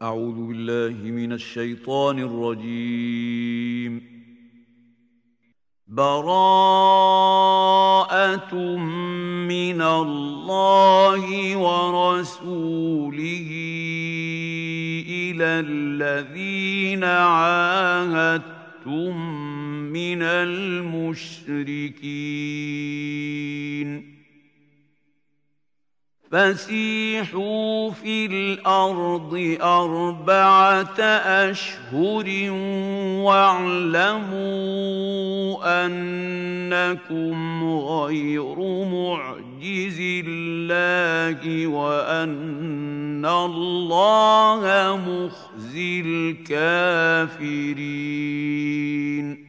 أعوذ بالله من الشيطان الرجيم. براءة من الله ورسوله إلى الذين عاهدتم من المشركين فسيحوا في الأرض 4 أشهر واعلموا أنكم غير معجز الله وأن الله مخزي الكافرين.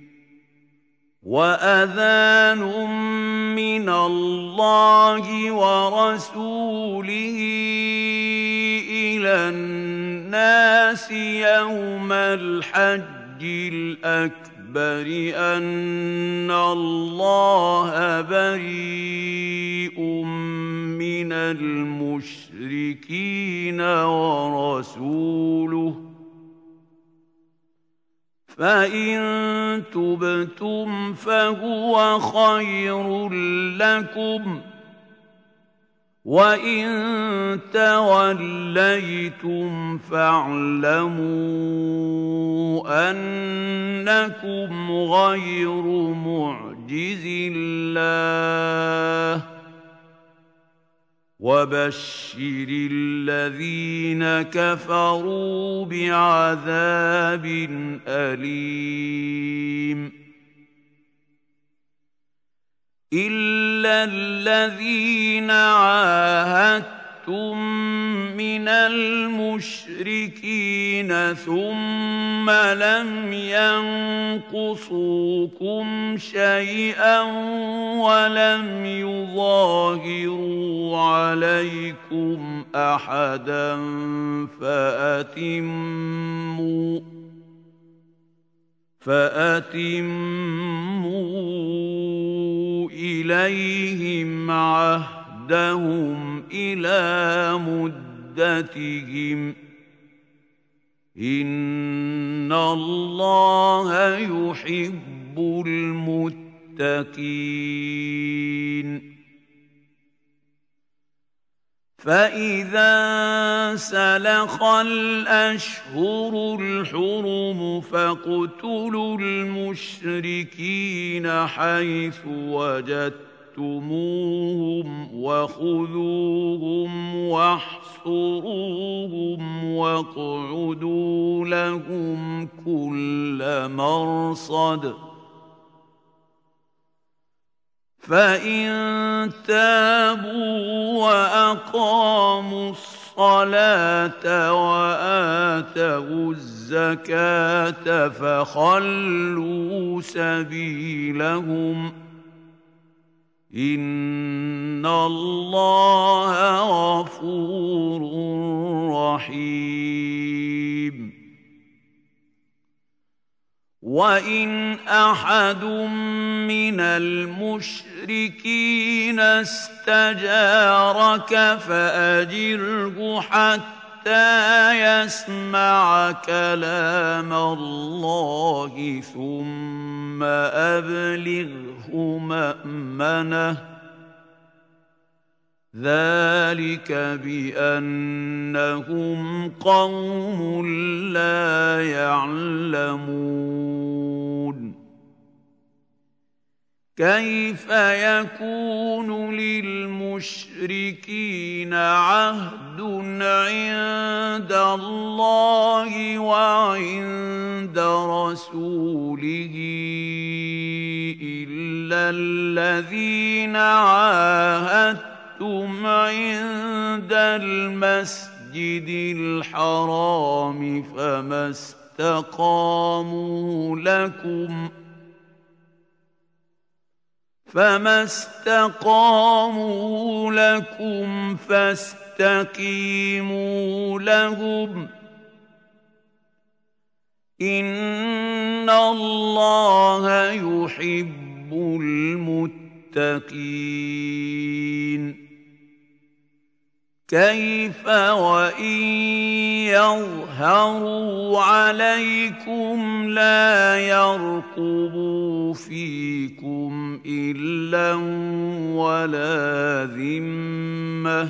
وأذان من الله ورسوله إلى الناس يوم الحج الأكبر أن الله بريء من المشركين ورسوله فإن تبتم فهو خير لكم وإن توليتم فاعلموا أنكم غير معجز الله وبشر الذين كفروا بعذاب أليم. إلا الذين عاهدتم من المشركين ثم لم ينقصوكم شيئا ولم يظاهروا عليكم أحدا فأتموا إليهم عهدهم إلى مدتهم إن الله يحب المتقين. فإذا سلخ الأشهر الحرم فاقتلوا المشركين حيث وجدتموهم وخذوهم واحصروهم واقعدوا لهم كل مرصد فإن تابوا وأقاموا الصلاة وآتوا الزكاة فخلوا سبيلهم إن الله غفور رحيم. وإن أحد من المشركين استجارك فأجره حتى يسمع كلام الله ثم أبلغه مأمنه ذلك بأنهم قوم لا يعلمون. كيف يكون للمشركين عهد عند الله وعند رسوله إلا الذين عاهدتم عند المسجد الحرام فما استقاموا لكم فاستقيموا لهم إن الله يحب المتقين. كيف وإن يظهروا عليكم لا يرقبوا فيكم إلا ولا ذمة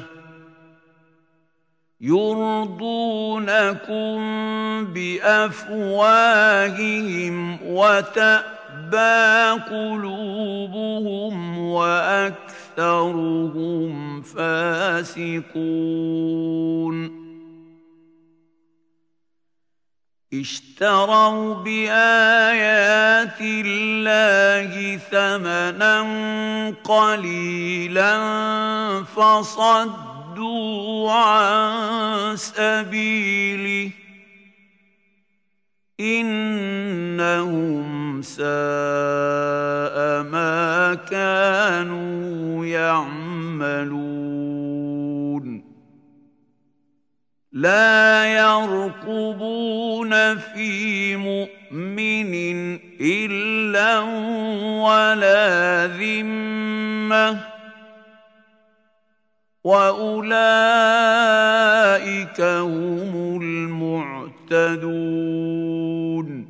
يرضونكم بأفواههم وتأبى قلوبهم وأكثرهم فاسقون اشتروا بآيات الله ثمنا قليلا فصدوا عن سبيله إنهم ساء ما كانوا يعملون لا يرقبون في مؤمن إلا ولا ذمة وأولئك هم المعتدون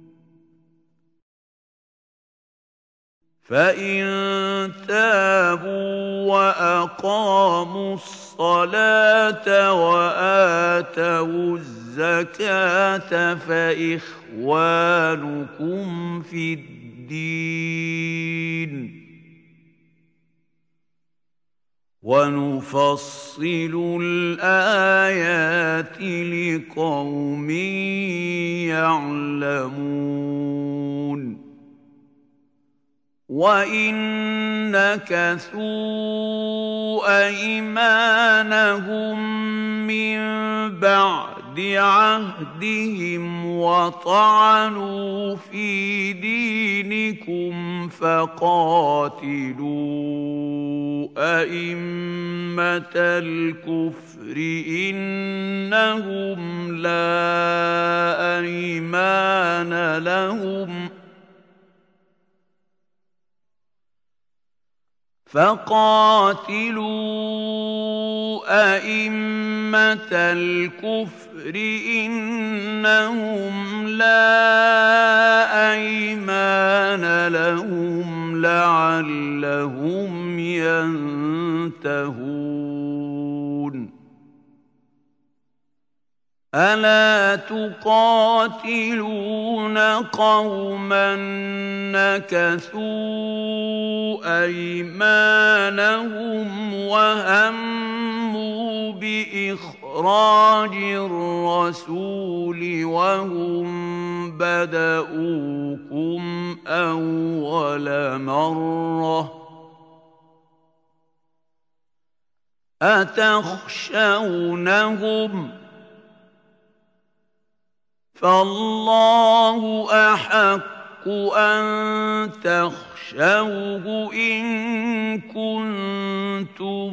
فإن تابوا وأقاموا الصلاة وآتوا الزكاة فإخوانكم في الدين ونفصل الآيات لقوم يعلمون وإن نكثوا أيمانهم من بعد عهدهم وطعنوا في دينكم فقاتلوا أئمة الكفر إنهم لا أيمان لهم أئمة الكفر إنهم لا أيمان لهم لعلهم ينتهون ألا تقاتلون قوما نكثوا أيمانهم وهموا بإخراج الرسول وهم بدؤوكم أول مرة أتخشونهم فالله أحق أن تخشوه إن كنتم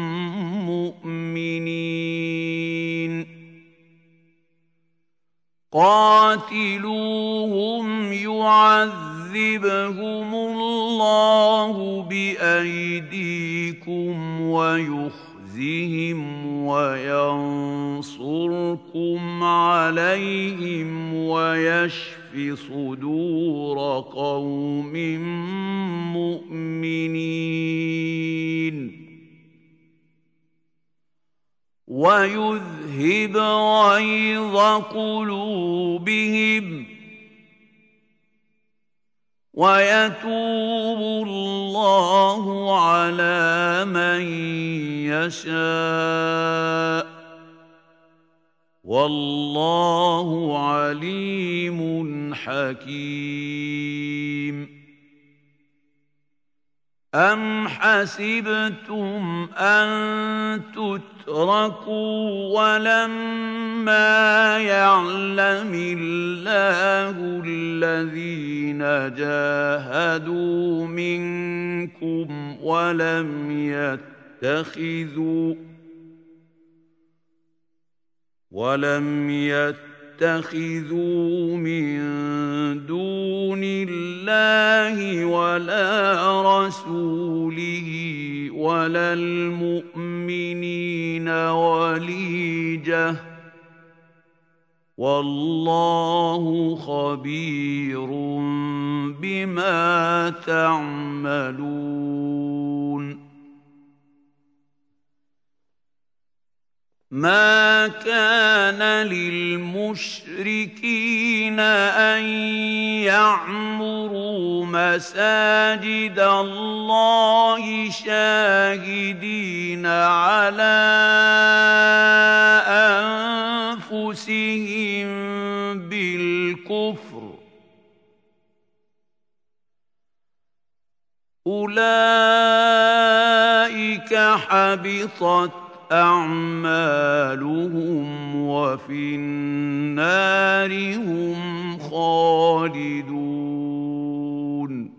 مؤمنين قاتلوهم يعذبهم الله بأيديكم ويخزهم وينصركم عليهم ويشف صدور قوم مؤمنين ويذهب غيظ قلوبهم ويتوب الله على من يشاء والله عليم حكيم أم حسبتم أن تتركوا ولما يعلم الله الذين جاهدوا منكم ولم يتخذوا من دون الله ولا رسوله ولا المؤمنين وليجة والله خبير بما تعملون ما كان للمشركين أن يعمروا مساجد الله شاهدين على أنفسهم بالكفر أولئك حبطت أعمالهم وفي النار هم خالدون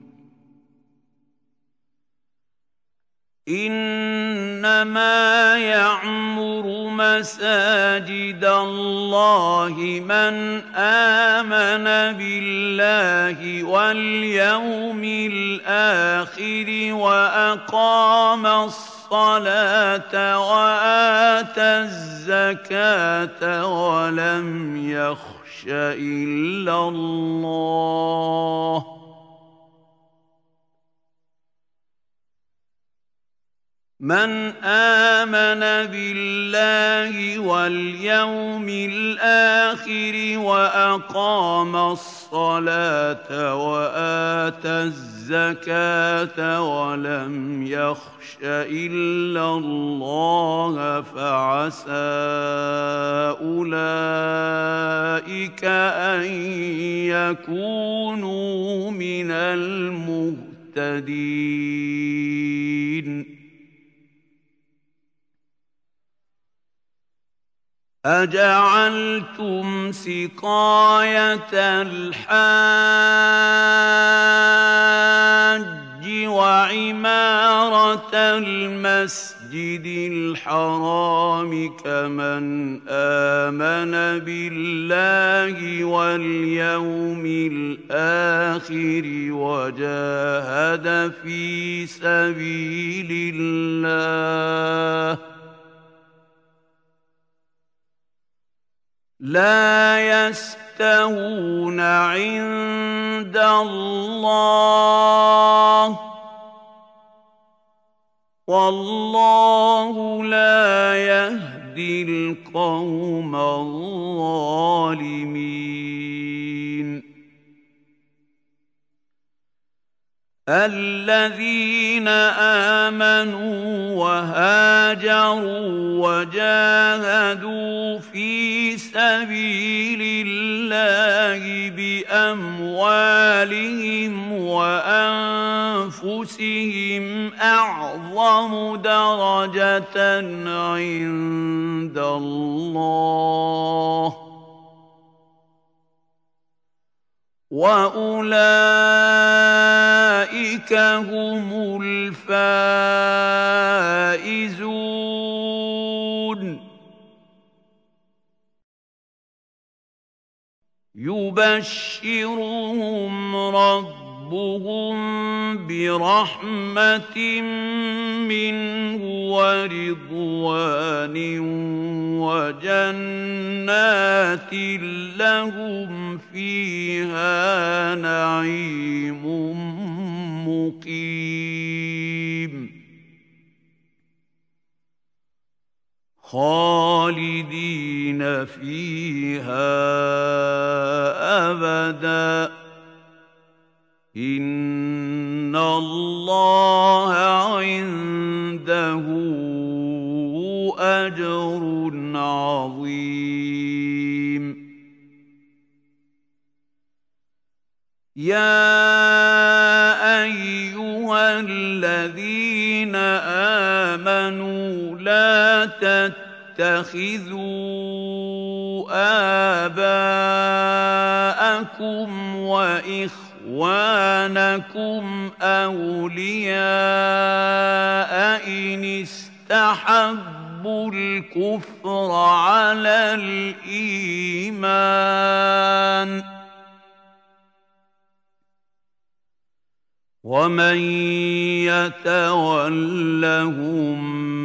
إنما يعمر مساجد الله من آمن بالله واليوم الآخر وأقام الصلاة وآتى الزكاة ولم يخش إلا الله من آمن بالله واليوم الآخر وأقام الصلاة وآتى الزكاة ولم يخش إلا الله فعسى أولئك أن يكونوا من المهتدين أجعلتم سقاية الحاج وعمارة المسجد الحرام كمن آمن بالله واليوم الآخر وجاهد في سبيل الله لا يستوون عند الله والله لا يهدي القوم الظالمين الذين آمنوا وهاجروا وجاهدوا في سبيل الله بأموالهم وأنفسهم أعظم درجة عند الله وأولئك هم الفائزون يبشرهم ربهم برحمة منه ورضوان وجنات لهم فيها نعيم مقيم خالدين فيها أبدا إن الله عنده أجر عظيم يا أيها الذين آمنوا لا تتخذوا آباءكم وإخوانكم أولياء إن استحبوا الكفر على الإيمان ومن يتولهم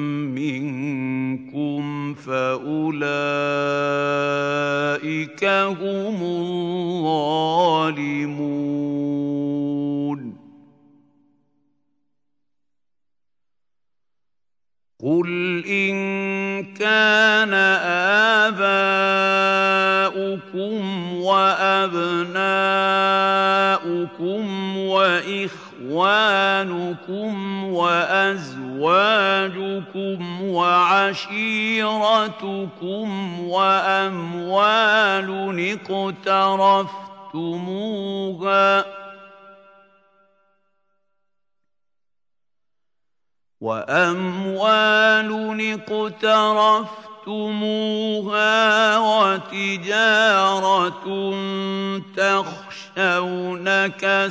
منكم فأولئك هم الظالمون قل إن كان آباؤكم وأبناؤكم وإخوانكم وأزواجكم وعشيرتكم وأموال اقترفتموها وتجارة تخشون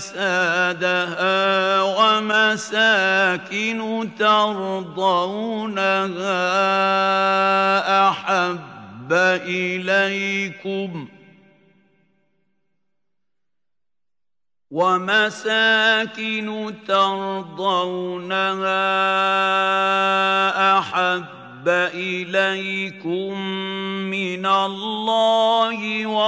كسادها ومساكن ترضونها أحب إليكم من الله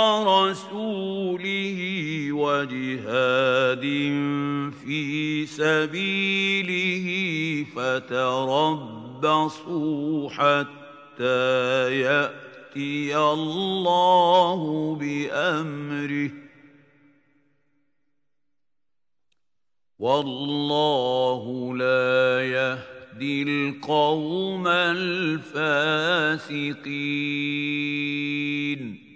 ورسوله وجهاد في سبيله فتربصوا حتى يأتي الله بأمره والله لا يهدي القوم الفاسقين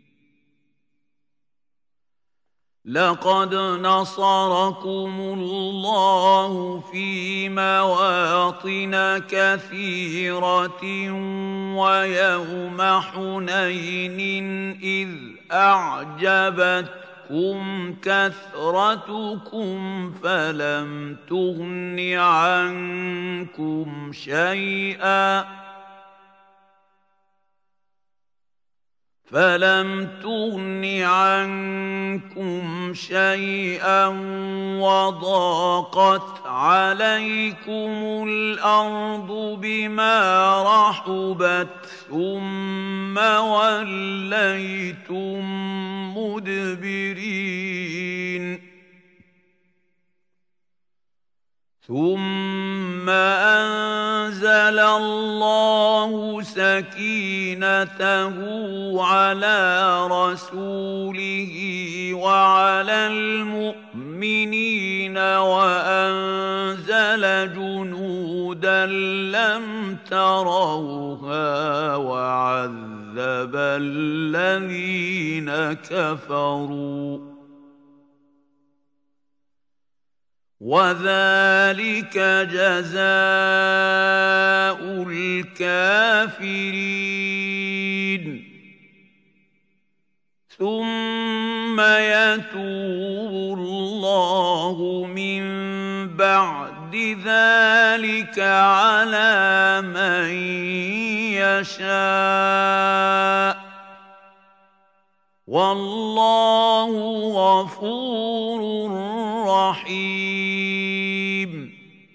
لقد نصركم الله في مواطن كثيرة ويوم حنين إذ أعجبتكم كثرتكم فلم تغن عنكم شيئا وضاقت عليكم الأرض بما رحبت ثم وليتم مدبرين ثم أنزل الله سكينته على رسوله وعلى المؤمنين وأنزل جنودا لم تروها وعذب الذين كفروا وذلك جزاء الكافرين ثم يتوب الله من بعد ذلك على من يشاء والله غفور رحيم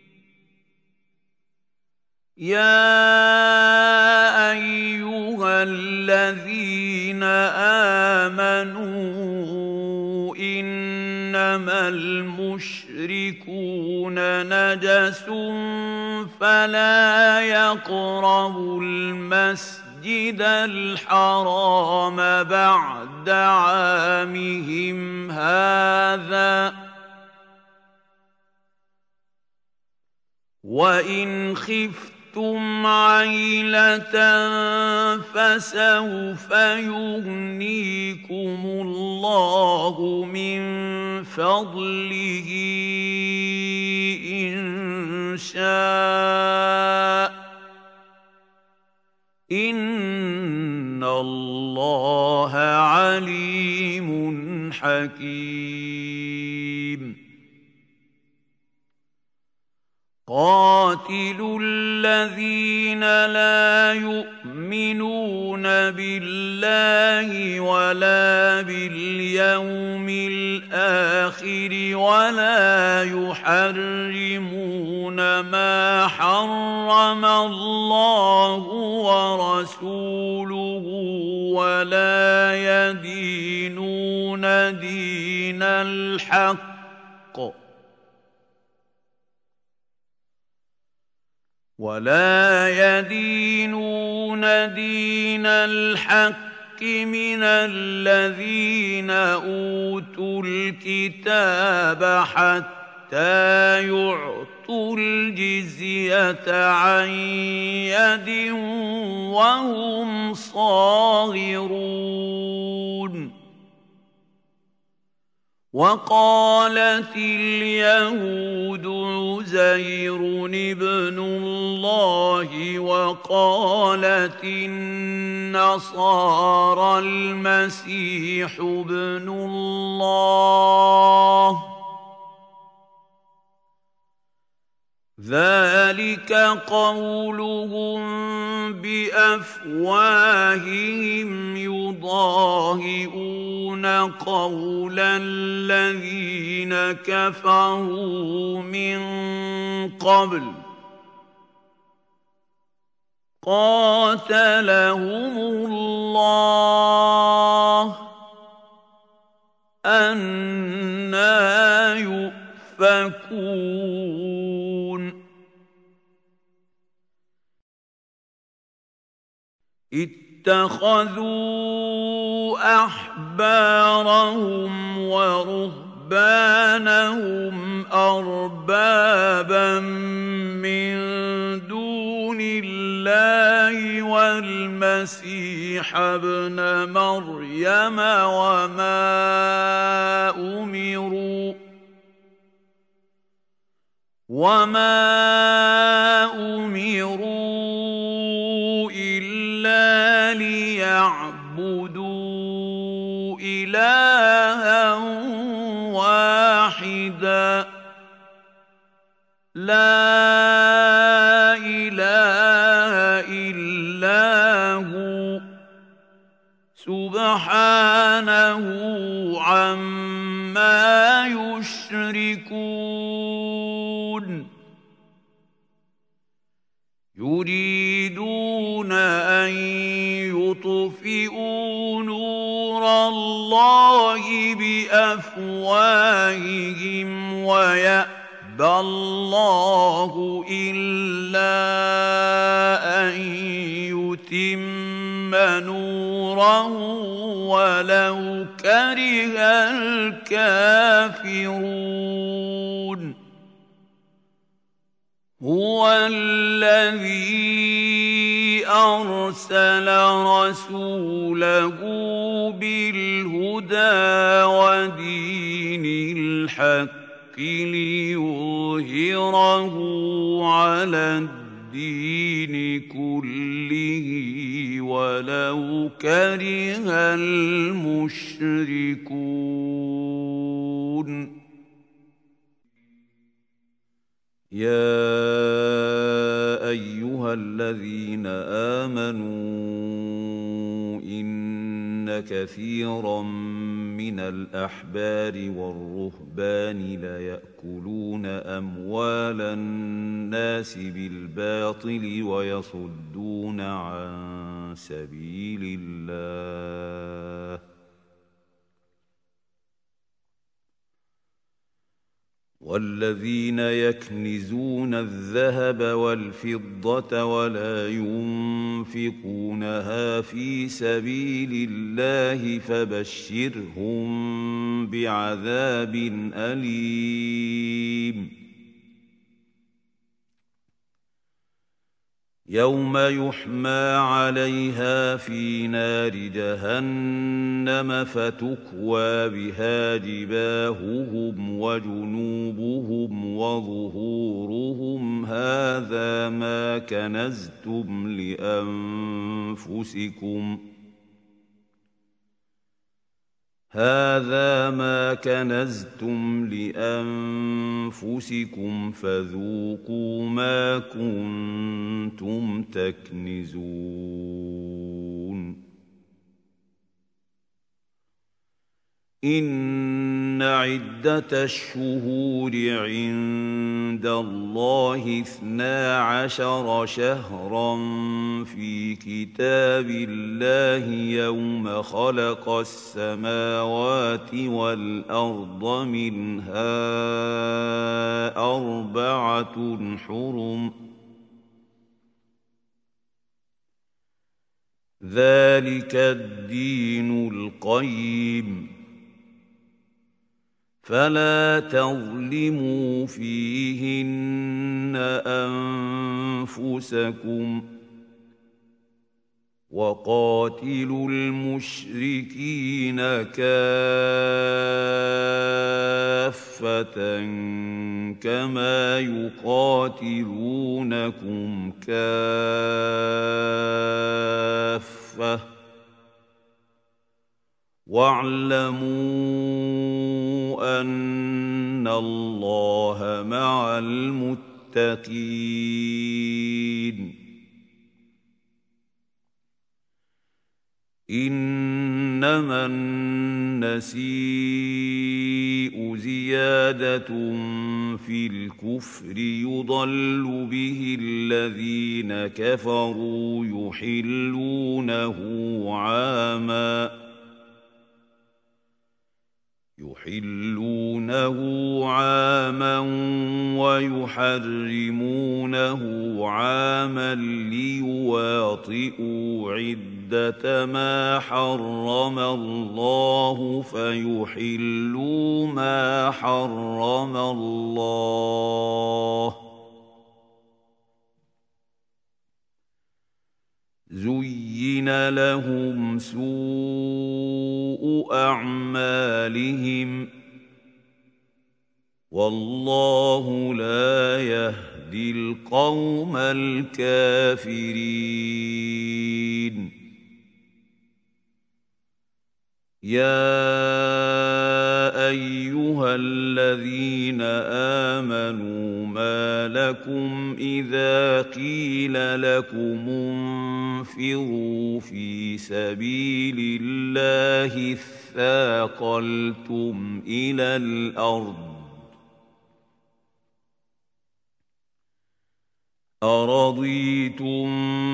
يا أيها الذين آمنوا إنما المشركون نجس فلا يقربوا المسجد الحرام بعد عامهم هذا وإن خفتم عيلة فسوف يغنيكم الله من فضله إن شاء إن الله عليم حكيم قاتلوا الذين لا يؤمنون بالله ولا باليوم الآخر ولا يحرمون ما حرم الله ورسوله ولا يدينون دين الحق من الذين أوتوا الكتاب حتى يعطوا الجزية عن يد وهم صاغرون. وقالت اليهود عزير ابن الله وقالت النصارى المسيح ابن الله، ذلك قولهم بأفواههم يضاهئون قول الذين كفروا من قبل قاتلهم الله أنى يؤفكون. اتخذوا أحبارهم ورهبانهم أربابا من دون الله والمسيح ابن مريم وما أمروا إلا ليعبدوا إلها واحدا لا إله إلا هو سبحانه عما يشركون. يريدون أن يطفئوا نور الله بأفواههم ويأبى الله إلا أن يتم نوره ولو كره الكافرون. هو الذي أرسل رسوله بالهدى ودين الحق ليظهره على الدين كله ولو كره المشركون. يا أيها الذين آمنوا إن كثيرا من الأحبار والرهبان ليأكلون أموال الناس بالباطل ويصدون عن سبيل الله والذين يكنزون الذهب والفضة ولا ينفقونها في سبيل الله فبشرهم بعذاب أليم. يوم يحمى عليها في نار جهنم فتكوى بها جباههم وجنوبهم وظهورهم هذا ما كنزتم لأنفسكم هذا ما كنزتم لأنفسكم فذوقوا ما كنتم تكنزون إن عدة الشهور عند الله 12 شهرا في كتاب الله يوم خلق السماوات والأرض منها 4 حرم ذلك الدين القيم فلا تظلموا فيهن أنفسكم وقاتلوا المشركين كافة كما يقاتلونكم كافة واعلموا أن الله مع المتقين إنما النسيء زيادة في الكفر يضل به الذين كفروا يحلونه عاما ويحرمونه عاما ليواطئوا عدة ما حرم الله فيحلوا ما حرم الله زين لهم سوء أعمالهم والله لا يهدي القوم الكافرين يا أيها الذين آمنوا ما لكم إذا قيل لكم انفروا في سبيل الله اثاقلتم إلى الأرض أرضيتم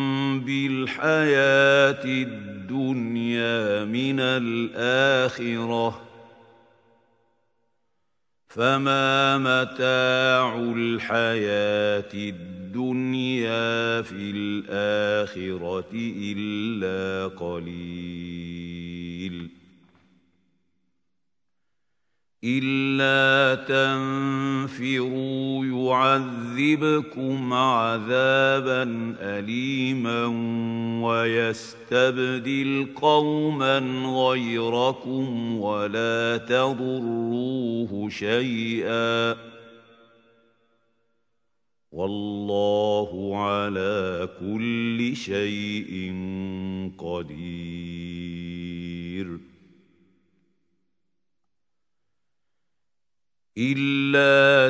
بالحياة الدنيا من الآخرة فما متاع الحياة الدنيا في الآخرة إلا قليل إلا تنفروا يعذبكم عذابا أليما ويستبدل قوما غيركم ولا تضروه شيئا والله على كل شيء قدير إلا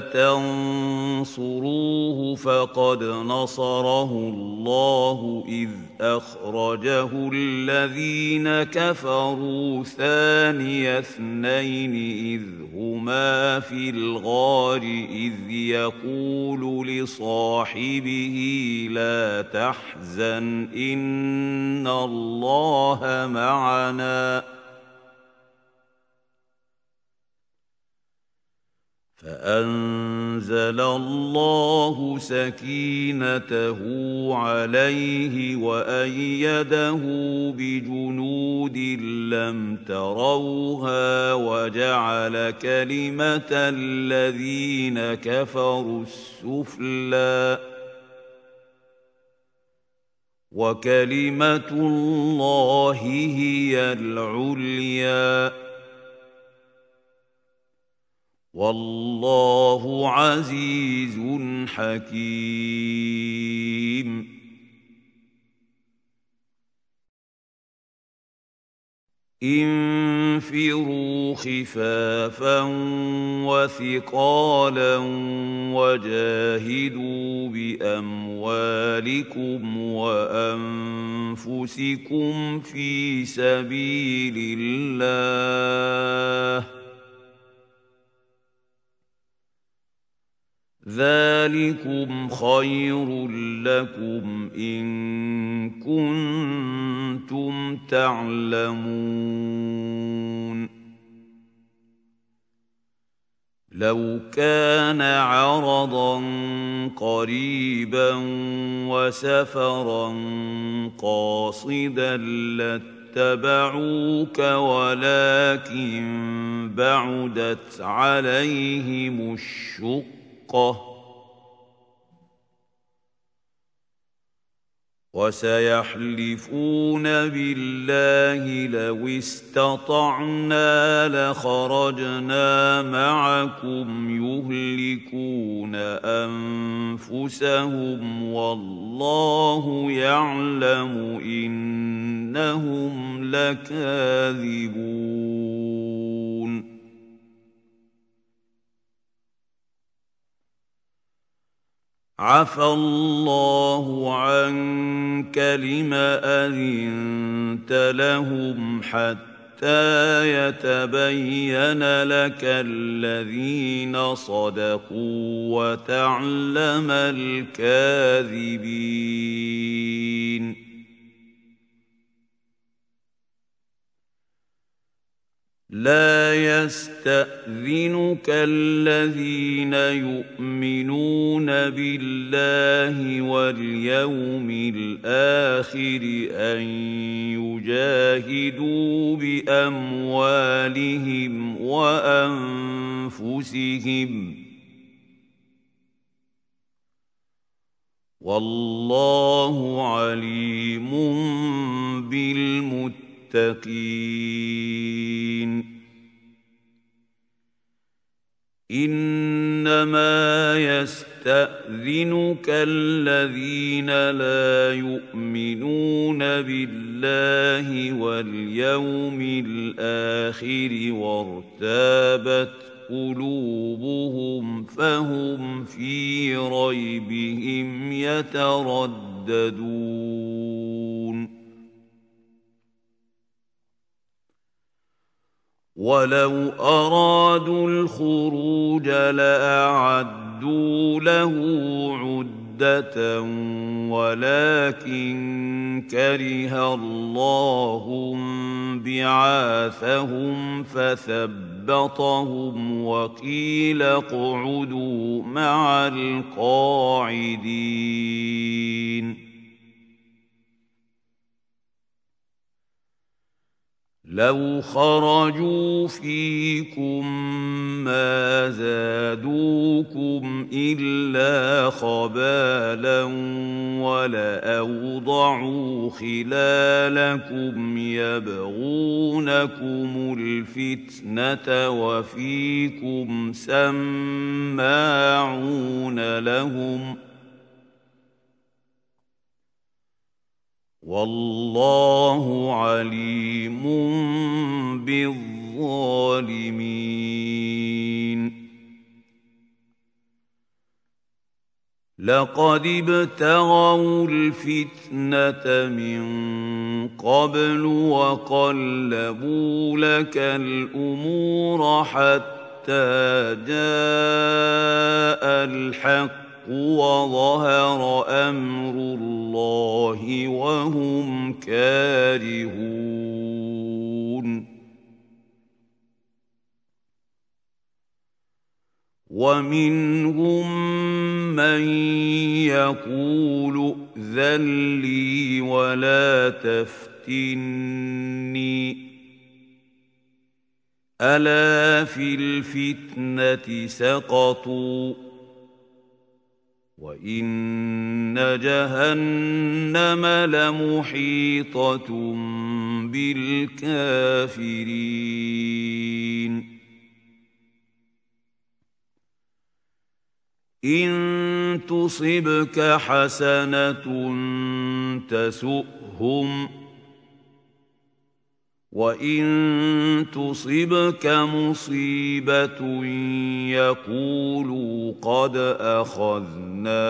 تنصروه فقد نصره الله إذ أخرجه الذين كفروا ثاني اثنين إذ هما في الغار إذ يقول لصاحبه لا تحزن إن الله معنا فأنزل الله سكينته عليه وأيده بجنود لم تروها وجعل كلمة الذين كفروا السفلى وكلمة الله هي العليا والله عزيز حكيم انفروا خفافا وثقالا وجاهدوا بأموالكم وأنفسكم في سبيل الله ذلكم خير لكم إن كنتم تعلمون لو كان عرضا قريبا وسفرا قاصدا لاتبعوك ولكن بعدت عليهم الشقة وسيحلفون بالله لو استطعنا لخرجنا معكم يهلكون أنفسهم والله يعلم إنهم لكاذبون عفى الله عنك لم أذنت لهم حتى يتبين لك الذين صدقوا وتعلم الكاذبين لا يستأذنك الذين يؤمنون بالله واليوم الآخر أن يجاهدوا بأموالهم وأنفسهم والله عليم بالمتقين إنما يستأذنك الذين لا يؤمنون بالله واليوم الآخر وارتابت قلوبهم فهم في ريبهم يترددون ولو أرادوا الخروج لأعدوا له عدة ولكن كره الله بعاثهم فثبطهم وقيل اقعدوا مع القاعدين لو خرجوا فيكم ما زادوكم إلا خبالا ولأوضعوا خلالكم يبغونكم الفتنة وفيكم سماعون لهم والله عليم بالظالمين لقد ابتغوا الفتنة من قبل وقلبوا لك الأمور حتى جاء الحق وظهر أمر الله وهم كارهون ومنهم من يقول ائذن لي ولا تفتني ألا في الفتنة سقطوا وإن جهنم لمحيطة بالكافرين إن تصبك حسنة تسؤهم وَإِن تُصِبْكَ مُصِيبَةٌ يَقُولُوا قَدْ أَخَذْنَا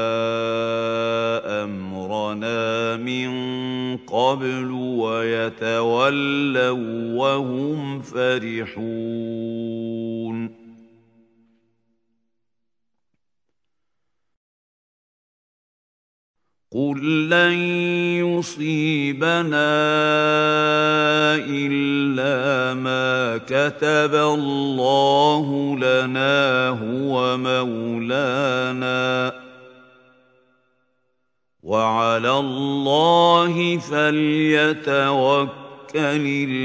أَمْرَنَا مِن قَبْلُ وَيَتَوَلَّوا وَّهُمْ فَرِحُونَ قُل لَّن يُصِيبَنَا إِلَّا مَا كَتَبَ اللَّهُ لَنَا هُوَ مَوْلَانَا ۚ وَعَلَى اللَّهِ فَلْيَتَوَكَّلِ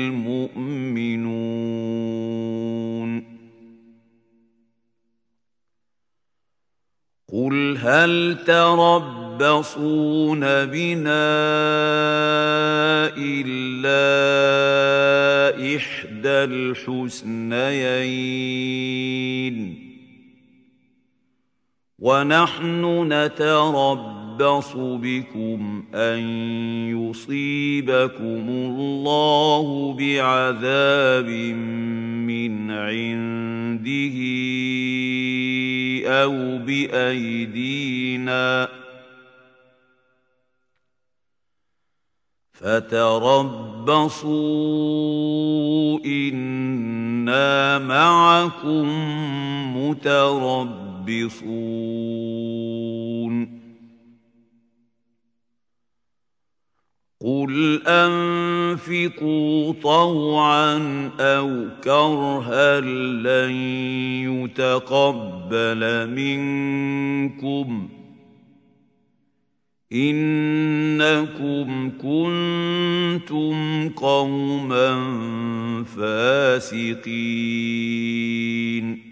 الْمُؤْمِنُونَ قُلْ هَلْ تَرَبَّصُونَ بِنَا إِلَّا إِحْدَى الْحُسْنَيَيْنِ ۖ وَنَحْنُ نَتَرَبَّصُ بِكُمْ أَن يُصِيبَكُمُ اللَّهُ بِعَذَابٍ مِّنْ عِندِهِ أَوْ بِأَيْدِينَا ۖ فَتَرَبَّصُوا إِنَّا مَعَكُم مُّتَرَبِّصُونَ قُلْ أَنفِقُوا طَوْعًا أَوْ كَرْهًا لَّن يُتَقَبَّلَ مِنكُمْ إِنَّكُمْ كُنتُمْ قَوْمًا فَاسِقِينَ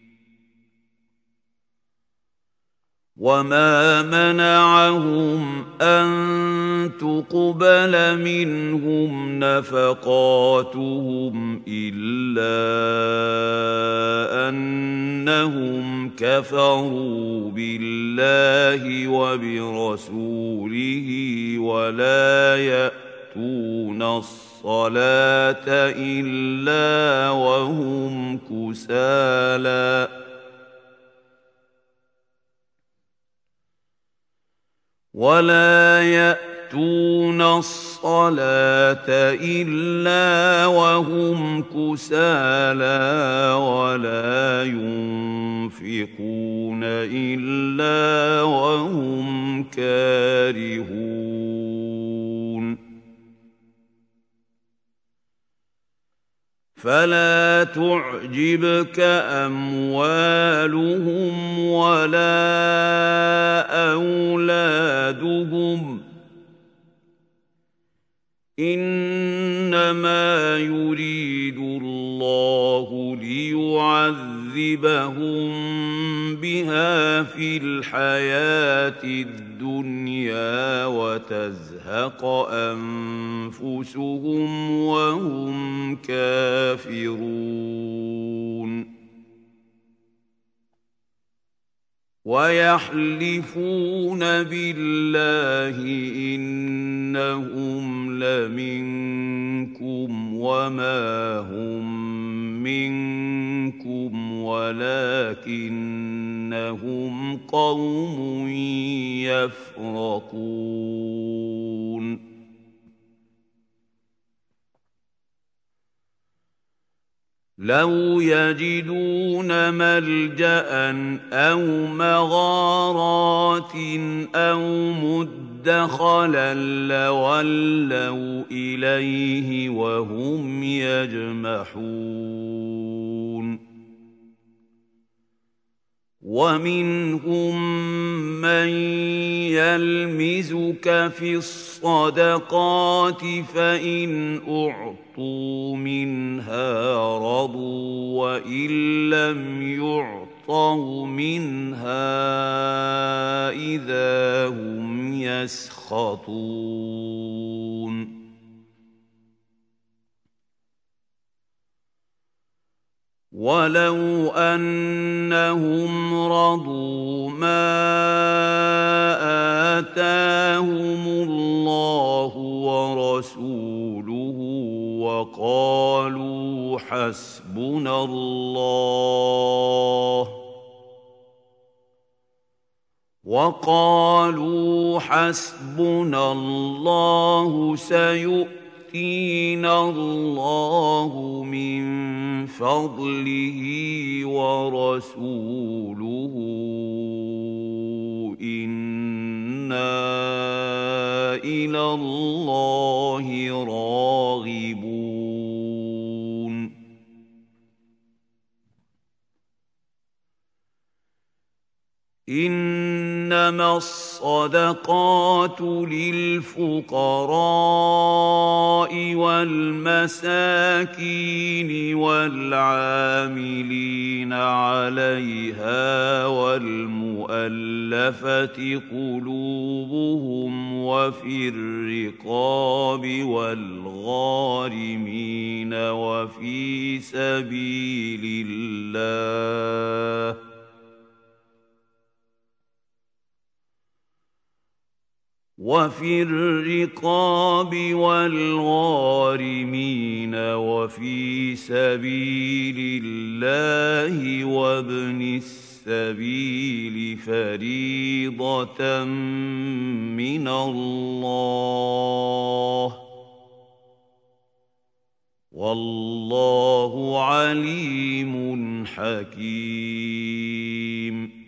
وَمَا مَنَعَهُمْ أَن تُقْبَلَ مِنْهُمْ نَفَقَاتُهُمْ إِلَّا أَنَّهُمْ كَفَرُوا بِاللَّهِ وَبِرَسُولِهِ وَلَا يَأْتُونَ الصَّلَاةَ إِلَّا وَهُمْ كُسَالَىٰ وَلَا يُنفِقُونَ إِلَّا وَهُمْ كَارِهُونَ فَلَا تُعْجِبْكَ أَمْوَالُهُمْ وَلَا أَوْلَادُهُمْ ۚ إِنَّمَا يُرِيدُ اللَّهُ لِيُعَذِّبَهُم بِهَا فِي الْحَيَاةِ الدُّنْيَا وَتَزْهَقَ أَنفُسُهُمْ وَهُمْ كَافِرُونَ وَيَحْلِفُونَ بِاللَّهِ إِنَّهُمْ لَمِنكُمْ وَمَا هُم مِّنكُمْ وَلَٰكِنَّهُمْ قَوْمٌ يَفْرَقُونَ لَوْ يَجِدُونَ مَلْجَأً أَوْ مَغَارَاتٍ أَوْ مُدَّخَلًا لَّوَلَّوْا إِلَيْهِ وَهُمْ يَجْمَحُونَ وَمِنْهُم مَّن يَلْمِزُكَ فِي الصَّدَقَاتِ فَإِنْ أُعْطُوا مِنْهَا رَضُوا وَإِن لَّمْ يُعْطَوْا مِنْهَا إِذَا هُمْ يَسْخَطُونَ وَلَوْ أَنَّهُمْ رَضُوا مَا آتَاهُمُ اللَّهُ وَرَسُولُهُ وقالوا حسبنا الله سيؤتينا الله من فضله ورسوله إنا إلى الله راغبون إنما الصدقات للفقراء والمساكين والعاملين عليها والمؤلفة قلوبهم وفي الرقاب والغارمين وفي سبيل الله وفي الرقاب والغارمين وفي سبيل الله وابن السبيل فريضة من الله والله عليم حكيم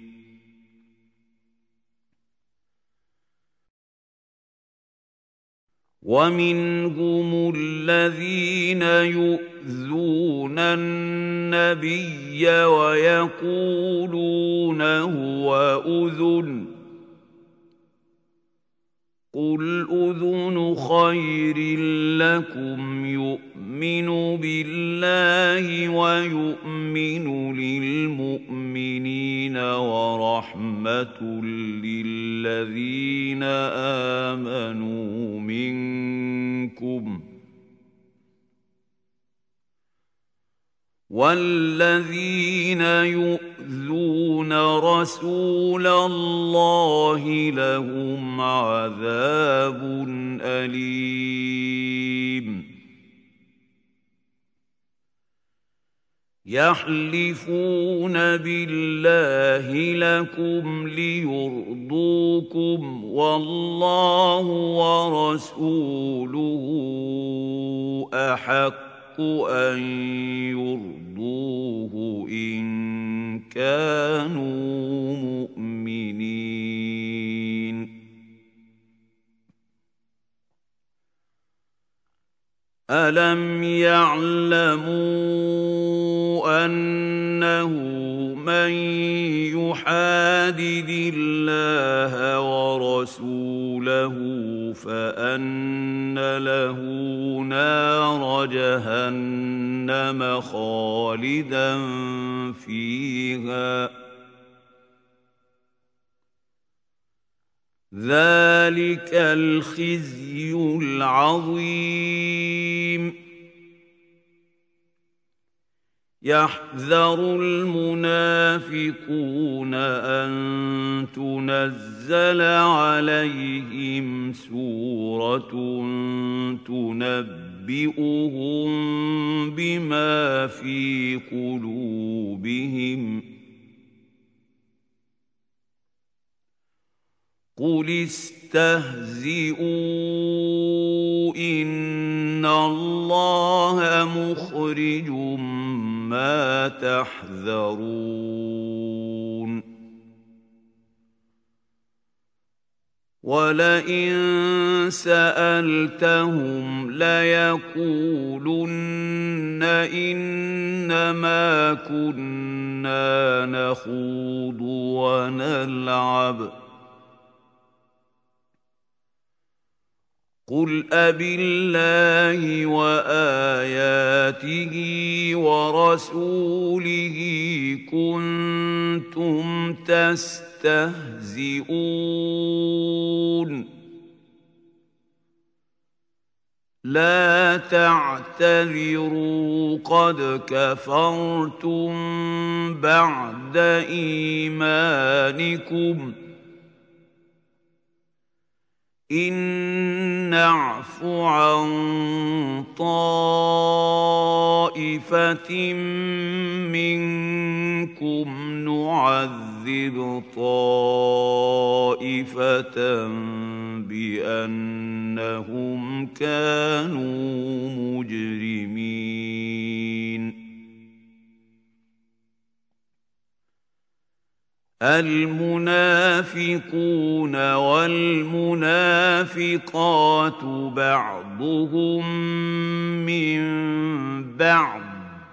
ومنهم الذين يؤذون النبي ويقولون هو أذن قل أذن خير لكم يؤمن بالله ويؤمن للمؤمنين ورحمة للذين آمنوا منكم والذين يؤذون رسول الله لهم عذاب أليم يحلفون بالله لكم ليرضوكم والله ورسوله أحق أن يرضوه إن كانوا مؤمنين ألم يعلموا أنه من يحادد الله ورسوله فأن له نار جهنم خالدا فيها ذلك الخزي العظيم يحذر المنافقون أن تنزل عليهم سورة تنبئهم بما في قلوبهم قل استهزئوا إن الله مخرج ما تحذرون ولئن سألتهم ليقولن إنما كنا نخوض ونلعب قل أبالله وآياته ورسوله كنتم تستهزئون لا تعتذروا قد كفرتم بعد إيمانكم إن نعف عن طائفة منكم نعذب طائفة بأنهم كانوا مجرمين المنافقون والمنافقات بعضهم من بعض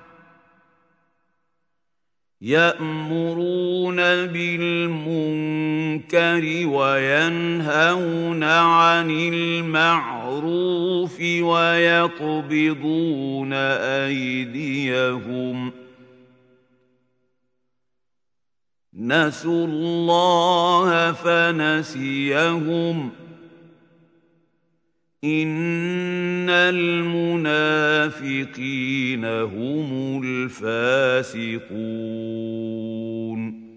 يأمرون بالمنكر وينهون عن المعروف ويقبضون أيديهم نسوا الله فنسيهم إن المنافقين هم الفاسقون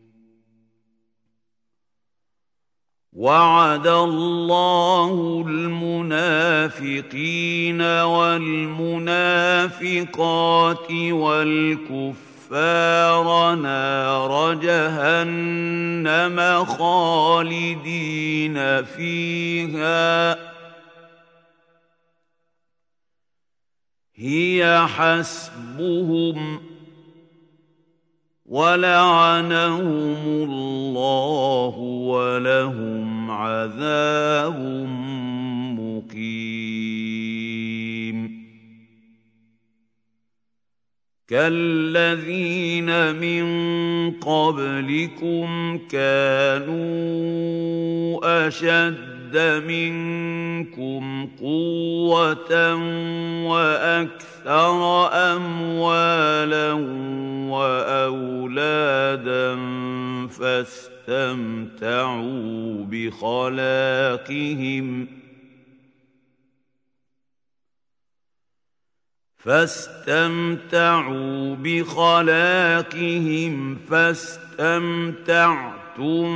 وعد الله المنافقين والمنافقات والكفار نار جهنم خالدين فيها هي حسبهم ولعنهم الله ولهم عذاب مقيم كالذين من قبلكم كانوا أشد منكم قوة وأكثر أموالا وأولادا فاستمتعوا بخلاقهم فاستمتعتم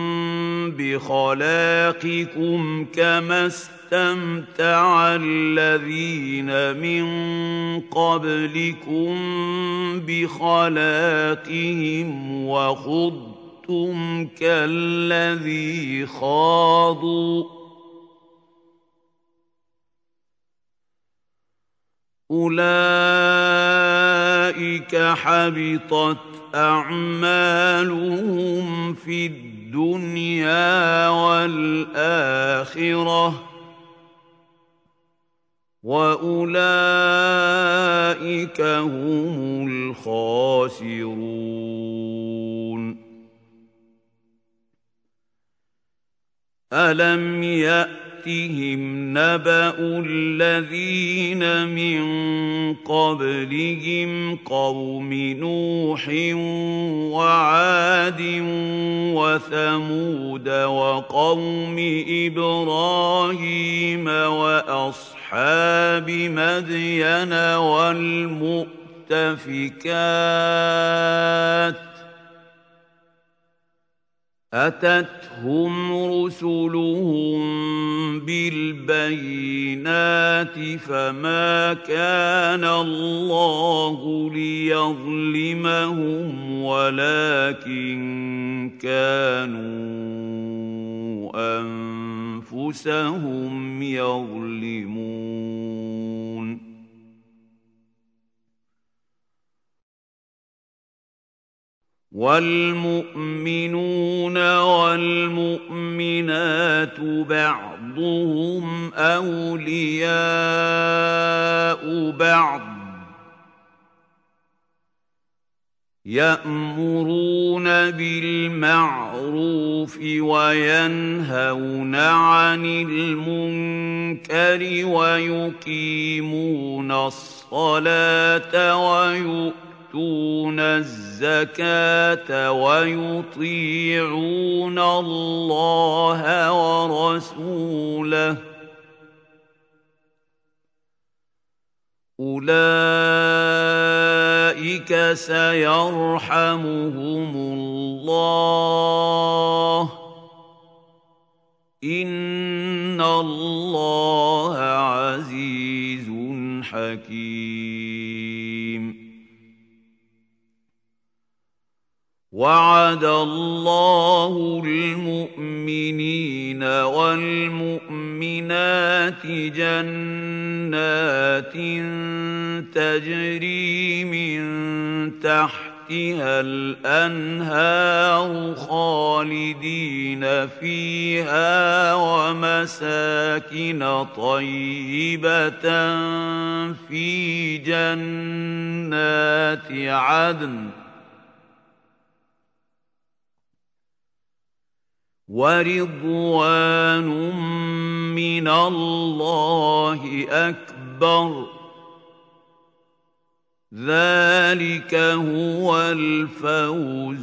بخلاقكم كما استمتع الذين من قبلكم بخلاقهم وخضتم كالذي خاضوا أولئك حبطت أعمالهم في الدنيا والآخرة وأولئك هم الخاسرون ألم يأتهم نبأ الذين من قبلهم قوم نوح وعاد وثمود وقوم إبراهيم وأصحاب مدين والمؤتفكات أتتهم رسلهم بالبينات فما كان الله ليظلمهم ولكن كانوا أنفسهم يظلمون والمؤمنون والمؤمنات بعضهم أولياء بعض يأمرون بالمعروف وينهون عن المنكر ويقيمون الصلاة ويؤتون الزكاة ويطيعون الله ورسوله أولئك سيرحمهم الله إن الله عزيز حكيم. وعد الله المؤمنين والمؤمنات جنات تجري من تحتها الأنهار خالدين فيها ومساكن طيبة في جنات عدن ورضوان من الله أكبر ذلك هو الفوز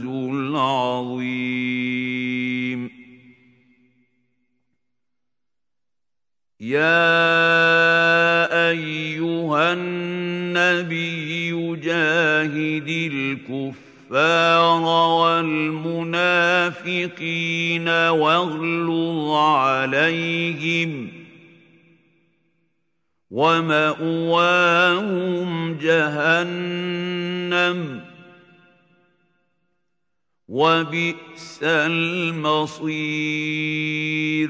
العظيم. يا أيها النبي جاهد الكفار والمنافقين واغلظ عليهم ومأواهم جهنم وبئس المصير.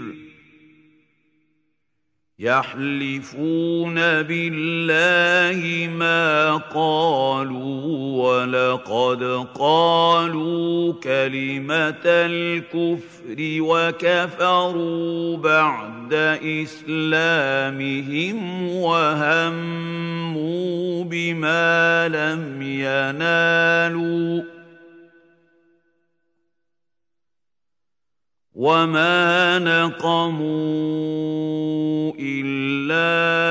يحلفون بالله ما قالوا ولقد قالوا كلمة الكفر وكفروا بعد إسلامهم وهموا بما لم ينالوا وما نقموا إلا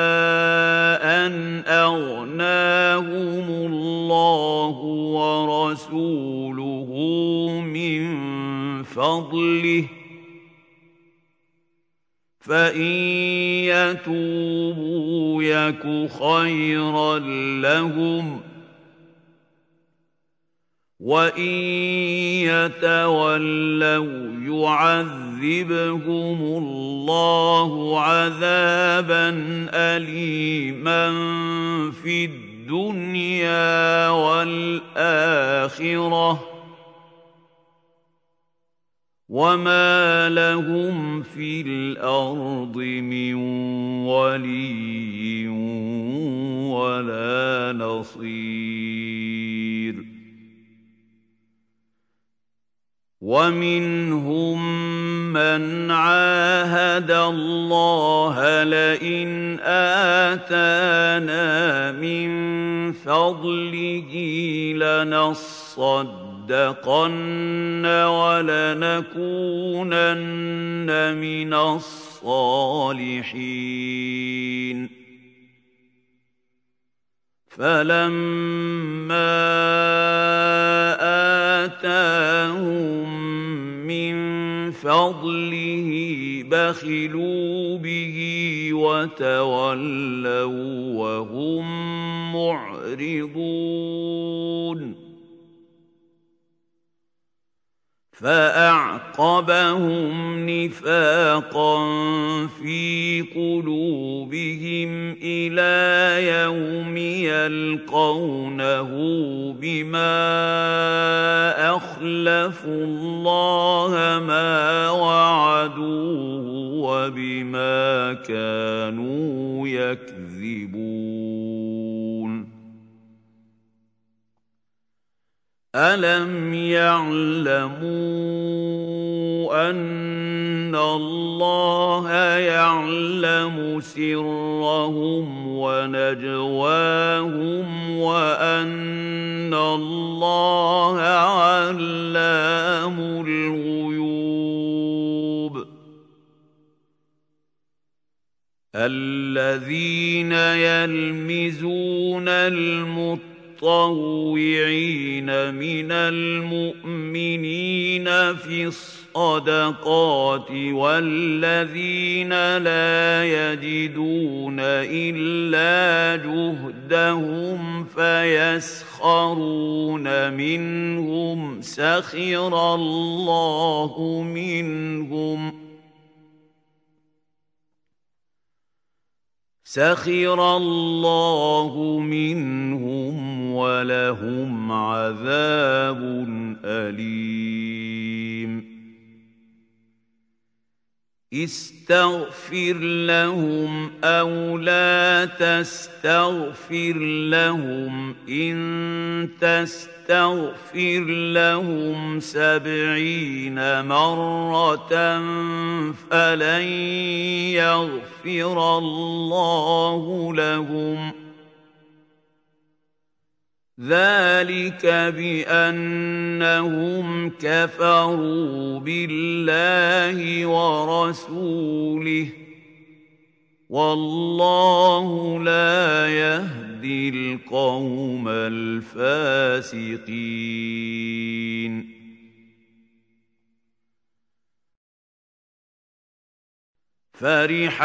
أن أغناهم الله ورسوله من فضله فإن يتوبوا يك خيرا لهم وإن يتولوا يعذبهم الله عذابا أليما في الدنيا والآخرة وما لهم في الأرض من ولي ولا نصير. ومنهم من عاهد الله لئن آتانا من فضله لنصدقن ولنكونن من الصالحين. فلما آتاهم من فضله بخلوا به وتولوا وهم معرضون. فأعقبهم نفاقا في قلوبهم إلى يوم يلقونه بما أخلفوا الله ما وعدوه وبما كانوا يكذبون. ألم يعلموا أن الله يعلم سرهم ونجواهم وأن الله علام الغيوب. الذين يلمزون المتطوعين من المؤمنين في الصدقات والذين لا يجدون إلا جهدهم فيسخرون منهم سخر الله منهم سخر الله منهم ولهم عذاب أليم استغفر لهم أو لا تستغفر لهم إن تستغفر لهم 70 مرة فلن يغفر الله لهم ذلك بأنهم كفروا بالله ورسوله والله لا يهدي القوم الفاسقين فرح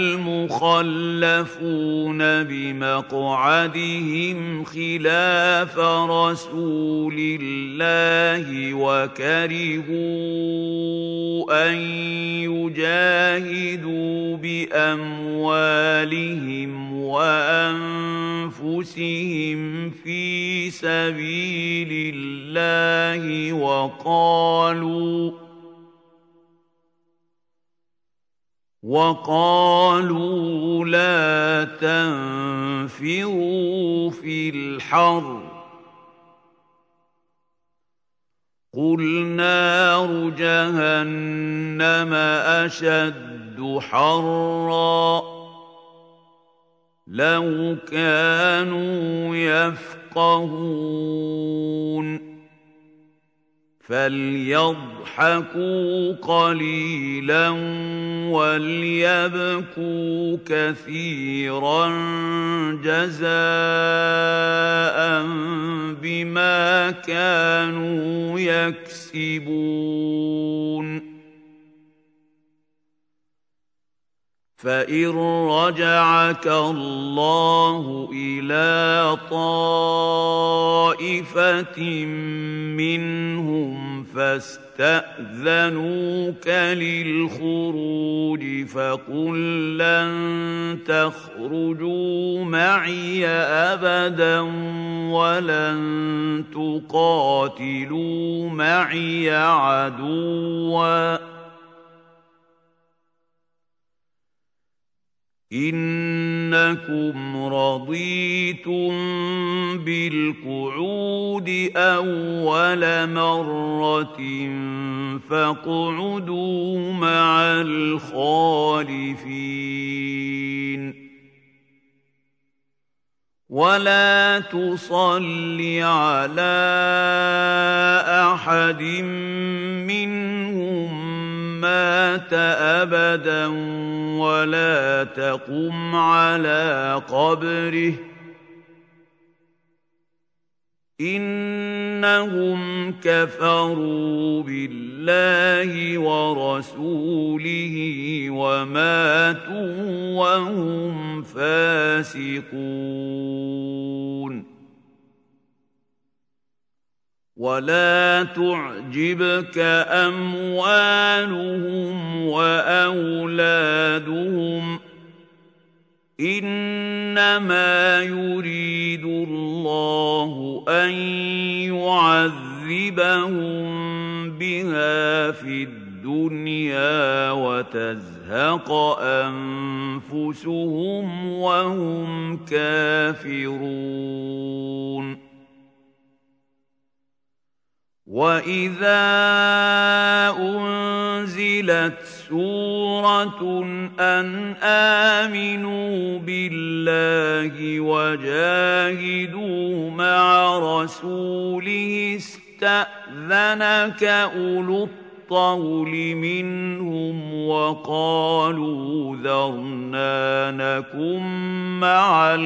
المخلفون بمقعدهم خلاف رسول الله وكرهوا أن يجاهدوا بأموالهم وأنفسهم في سبيل الله وقالوا لا تنفروا في الحر قل نار جهنم أشد حرا لو كانوا يفقهون فليضحكوا قليلا وليبكوا كثيرا جزاء بما كانوا يكسبون فإن رجعك الله إلى طائفة منهم فاستأذنوك للخروج فقل لن تخرجوا معي أبدا ولن تقاتلوا معي عدوا إنكم رضيتم بالقعود أول مرة فاقعدوا مع الخالفين ولا تصل على أحد منهم مات أبدا ولا تقم على قبره إنهم كفروا بالله ورسوله وماتوا وهم فاسقون ولا تعجبك أموالهم وأولادهم إنما يريد الله أن يعذبهم بها في الدنيا وتزهق أنفسهم وهم كافرون وَإِذَا أُنزِلَتْ سُورَةٌ أَنْ آمِنُوا بِاللَّهِ وَجَاهِدُوا مَعَ رَسُولِهِ اسْتَأْذَنَكَ أُولُو الطَّوْلِ مِنْهُمْ وَقَالُوا ذَرْنَا نَكُن مَّعَ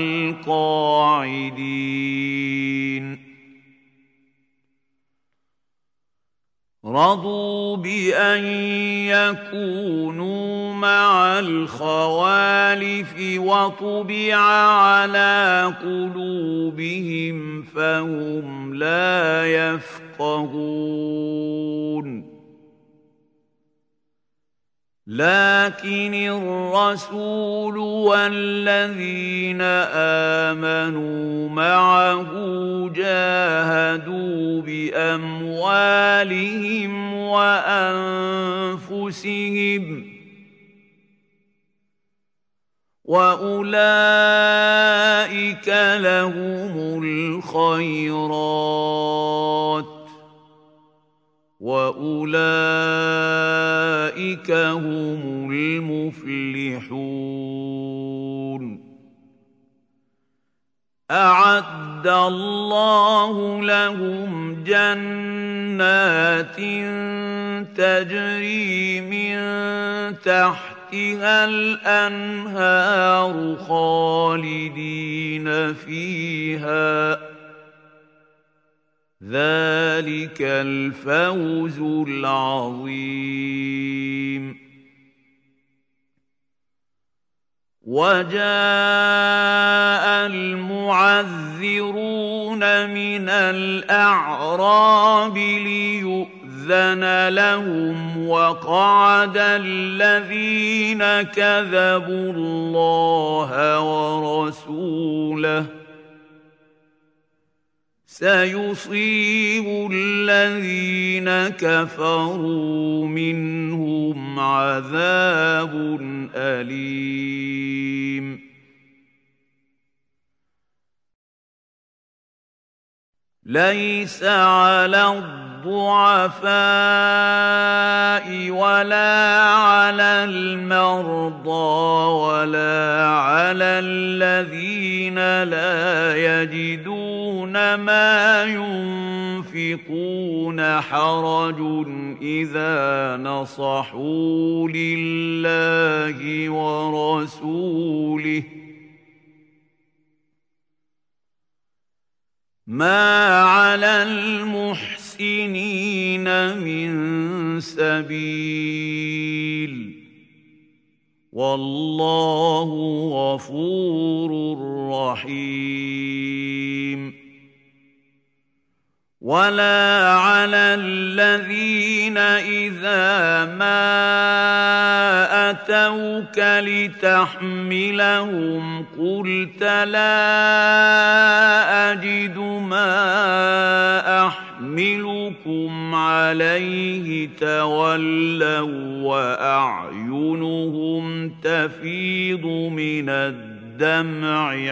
الْقَاعِدِينَ رضوا بأن يكونوا مع الخوالف وطبع على قلوبهم فهم لا يفقهون لكن الرسول والذين آمنوا معه جاهدوا بأموالهم وأنفسهم وأولئك لهم الخيرات وأولئك هم المفلحون أعد الله لهم جنات تجري من تحتها الأنهار خالدين فيها ذلك الفوز العظيم وجاء المعذرون من الأعراب ليؤذن لهم وقعد الذين كذبوا الله ورسوله سيصيب الذين كفروا منهم عذاب أليم ليس على الضعفاء ولا على المرضى ولا على الذين لا يجدون ما ينفقون حرج إذا نصحوا لله ورسوله ما على المحسنين من سبيل والله غفور رحيم ولا على الذين إذا ما أتوك لتحملهم قلت لا أجد ما أحملكم عليه تولوا وأعينهم تفيض من الدمع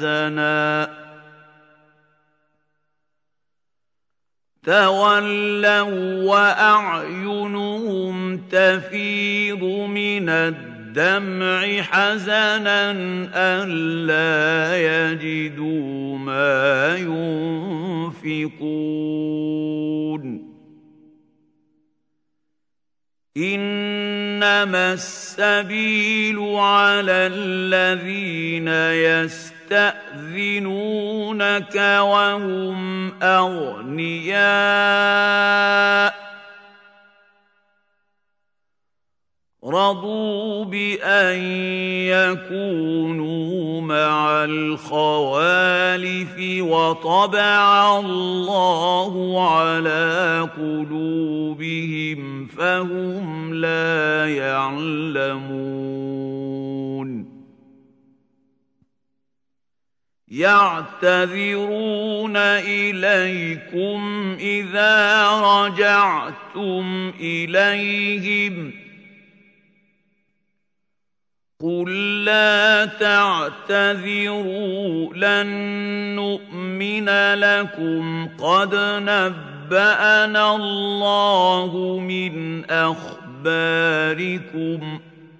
حزنا ألا يجدوا ما ينفقون إنما السبيل على الذين يستأذنونك وهم أغنياء رضوا بأن يكونوا مع الخوالف وطبع الله على قلوبهم فهم لا يعلمون يعتذرون إليكم إذا رجعتم إليهم قل لا تعتذروا لن نؤمن لكم قد نبأنا الله من أخباركم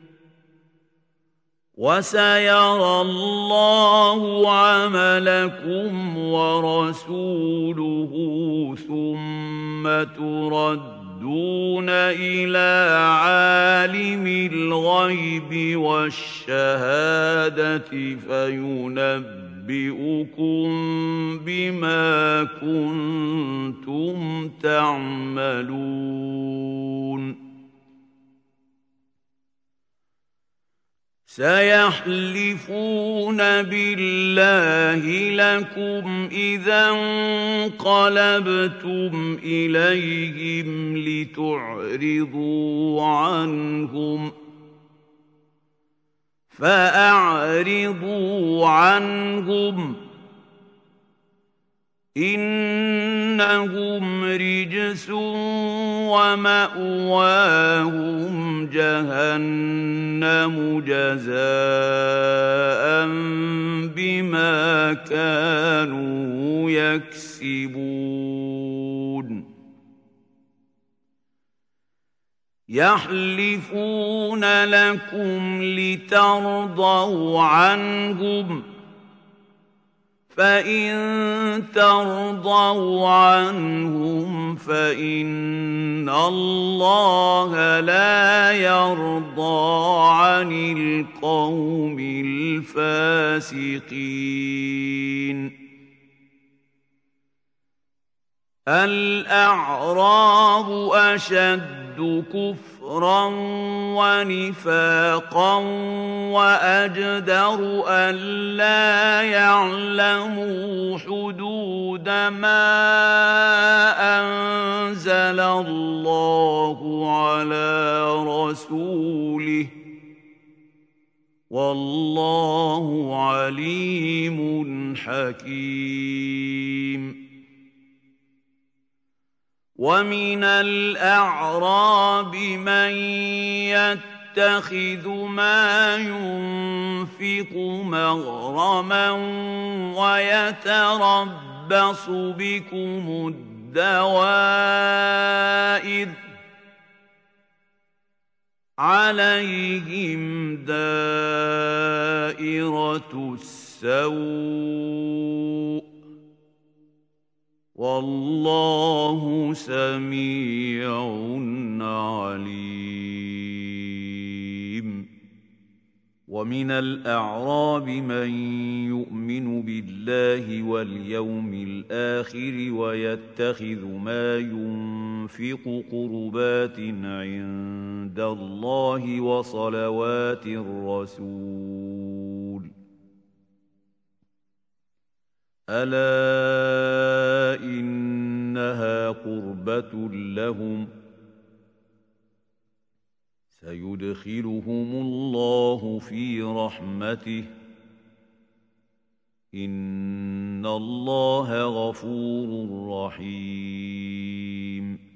وسيرى الله عملكم ورسوله ثم تردون إلى عالم الغيب والشهادة فينبئكم بما كنتم تعملون سيحلفون بالله لكم إذا انقلبتم إليهم لتعرضوا عنهم فأعرضوا عنهم إنهم رجس ومأواهم جهنم جزاء بما كانوا يكسبون يحلفون لكم لترضوا عنهم فإن ترضوا عنهم فإن الله لا يرضى عن القوم الفاسقين الأعراب أشد كفرا ونفاقا وأجدر ألا يعلموا حدود ما أنزل الله على رسوله والله عليم حكيم ومن الأعراب من يتخذ ما ينفق مغرما ويتربص بكم الدوائر عليهم دائرة السوء والله سميع عليم ومن الأعراب من يؤمن بالله واليوم الآخر ويتخذ ما ينفق قربات عند الله وصلوات الرسول ألا إنها قربة لهم سيدخلهم الله في رحمته إن الله غفور رحيم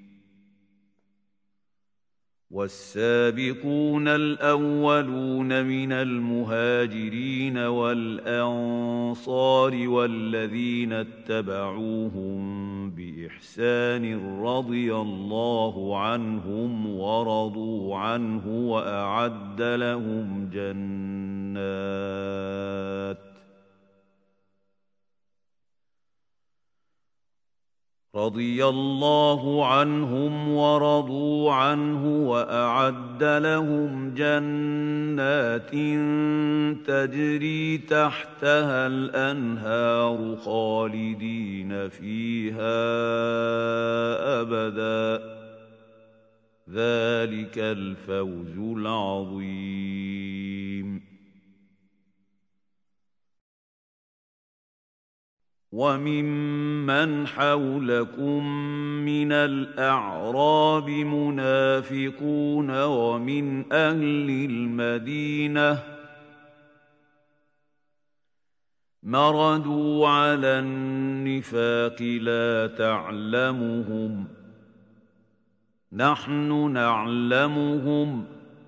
والسابقون الأولون من المهاجرين والأنصار والذين اتبعوهم بإحسان رضي الله عنهم ورضوا عنه وأعد لهم رضي الله عنهم ورضوا عنه وأعد لهم جنات تجري تحتها الأنهار خالدين فيها أبدا ذلك الفوز العظيم وممن حولكم من الأعراب منافقون ومن أهل المدينة مردوا على النفاق لا تعلمهم نحن نعلمهم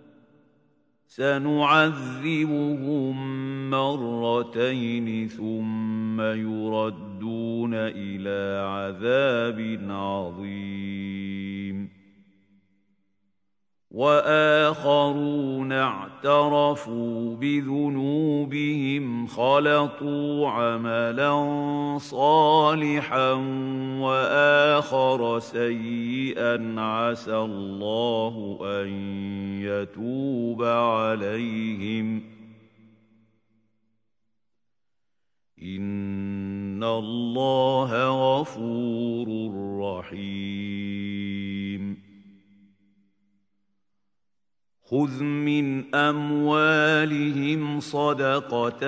سنعذبهم مرتين ثم يردون إلى عذاب عظيم وآخرون اعترفوا بذنوبهم خلطوا عملا صالحا وآخر سيئا عسى الله أن يتوب عليهم إن الله غفور رحيم خذ من أموالهم صدقة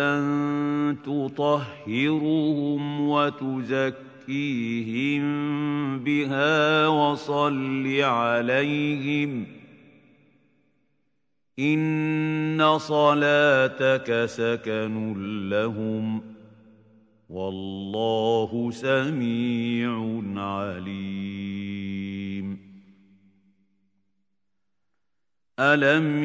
تطهرهم وتزكيهم بها وصل عليهم إن صلاتك سكن لهم والله سميع عليم ألم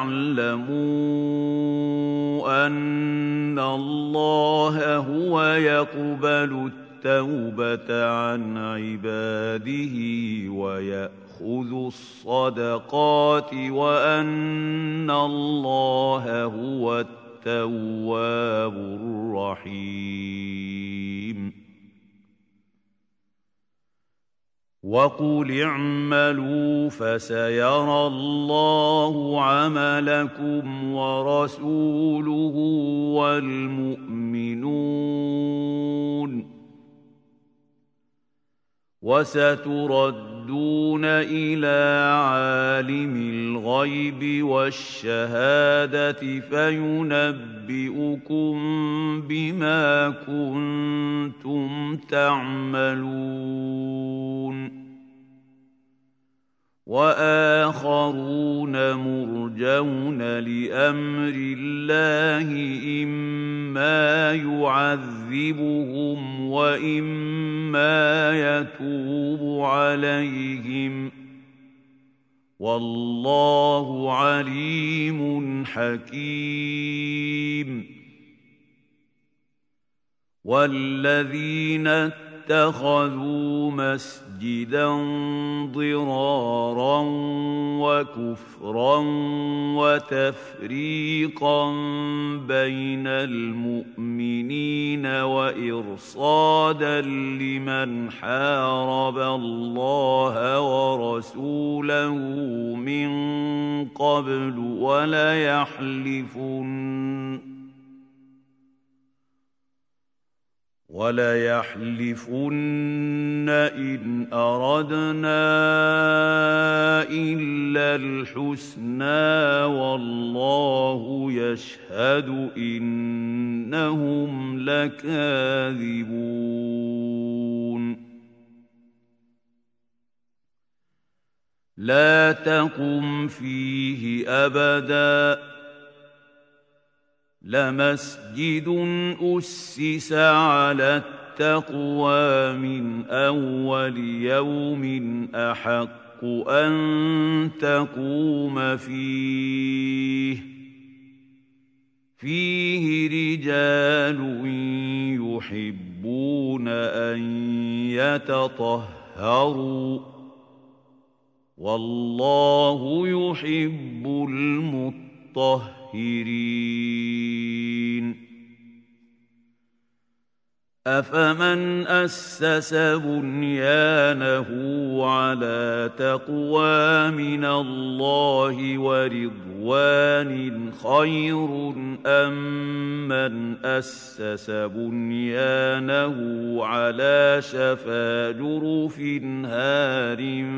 يعلموا أن الله هو يقبل التوبة عن عباده ويأخذ الصدقات وأن الله هو التواب الرحيم وقل اعملوا فسيرى الله عملكم ورسوله والمؤمنون وستردون إلى عالم الغيب والشهادة فينبئكم بما كنتم تعملون وآخرون مرجون لأمر الله إما يعذبهم وإما يتوب عليهم والله عليم حكيم والذين اتخذوا مسجدا ضرارا وكفرا وتفريقا بين المؤمنين وإرصادا لمن حارب الله ورسوله من قبل وليحلفن إن أردنا إلا الحسنى والله يشهد إنهم لكاذبون لا تقم فيه أبداً لمسجد أسس على التقوى من أول يوم أحق أن تقوم فيه رجال يحبون أن يتطهروا والله يحب المطهرين أفمن أسس بنيانه على تقوى من الله ورضوان خير أم من أسس بنيانه على شفا جرف هار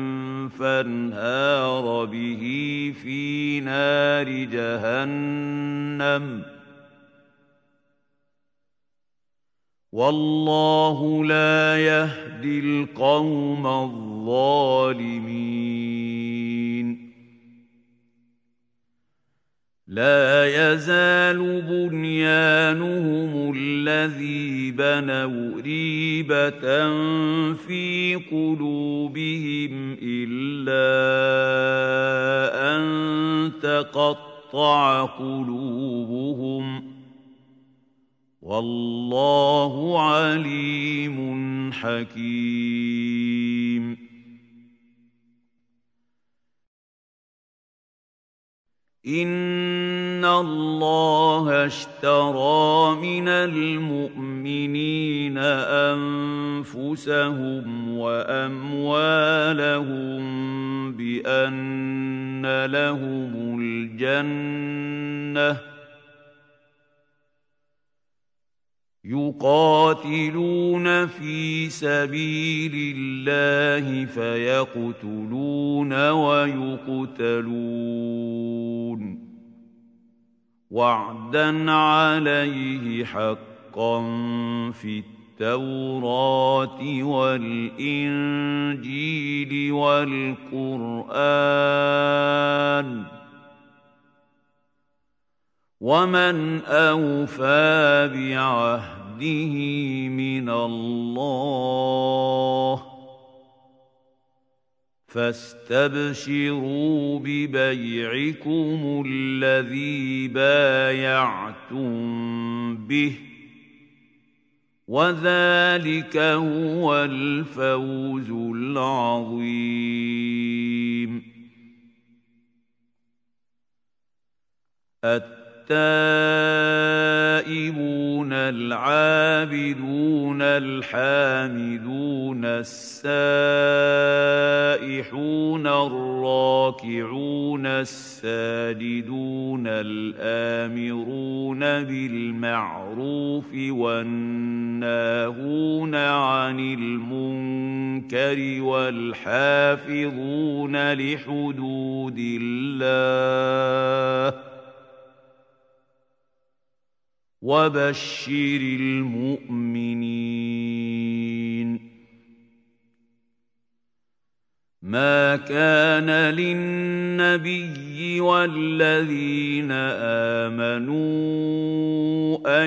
فانهار به في نار جهنم والله لا يهدي القوم الظالمين لا يزال بنيانهم الذي بنوا ريبة في قلوبهم إلا أن تقطع قلوبهم والله عليم حكيم إن الله اشترى من المؤمنين أنفسهم وأموالهم بأن لهم الجنة يقاتلون في سبيل الله فيقتلون ويقتلون وعدا عليه حقا في التوراة والإنجيل والقرآن ومن أوفى بعهده من الله فاستبشروا ببيعكم الذي بايعتم به وذلك هو الفوز العظيم. التائبون العابدون الحامدون السائحون الراكعون الساجدون الآمرون بالمعروف والناهون عن المنكر والحافظون لحدود الله وبشر المؤمنين. ما كان للنبي والذين آمنوا أن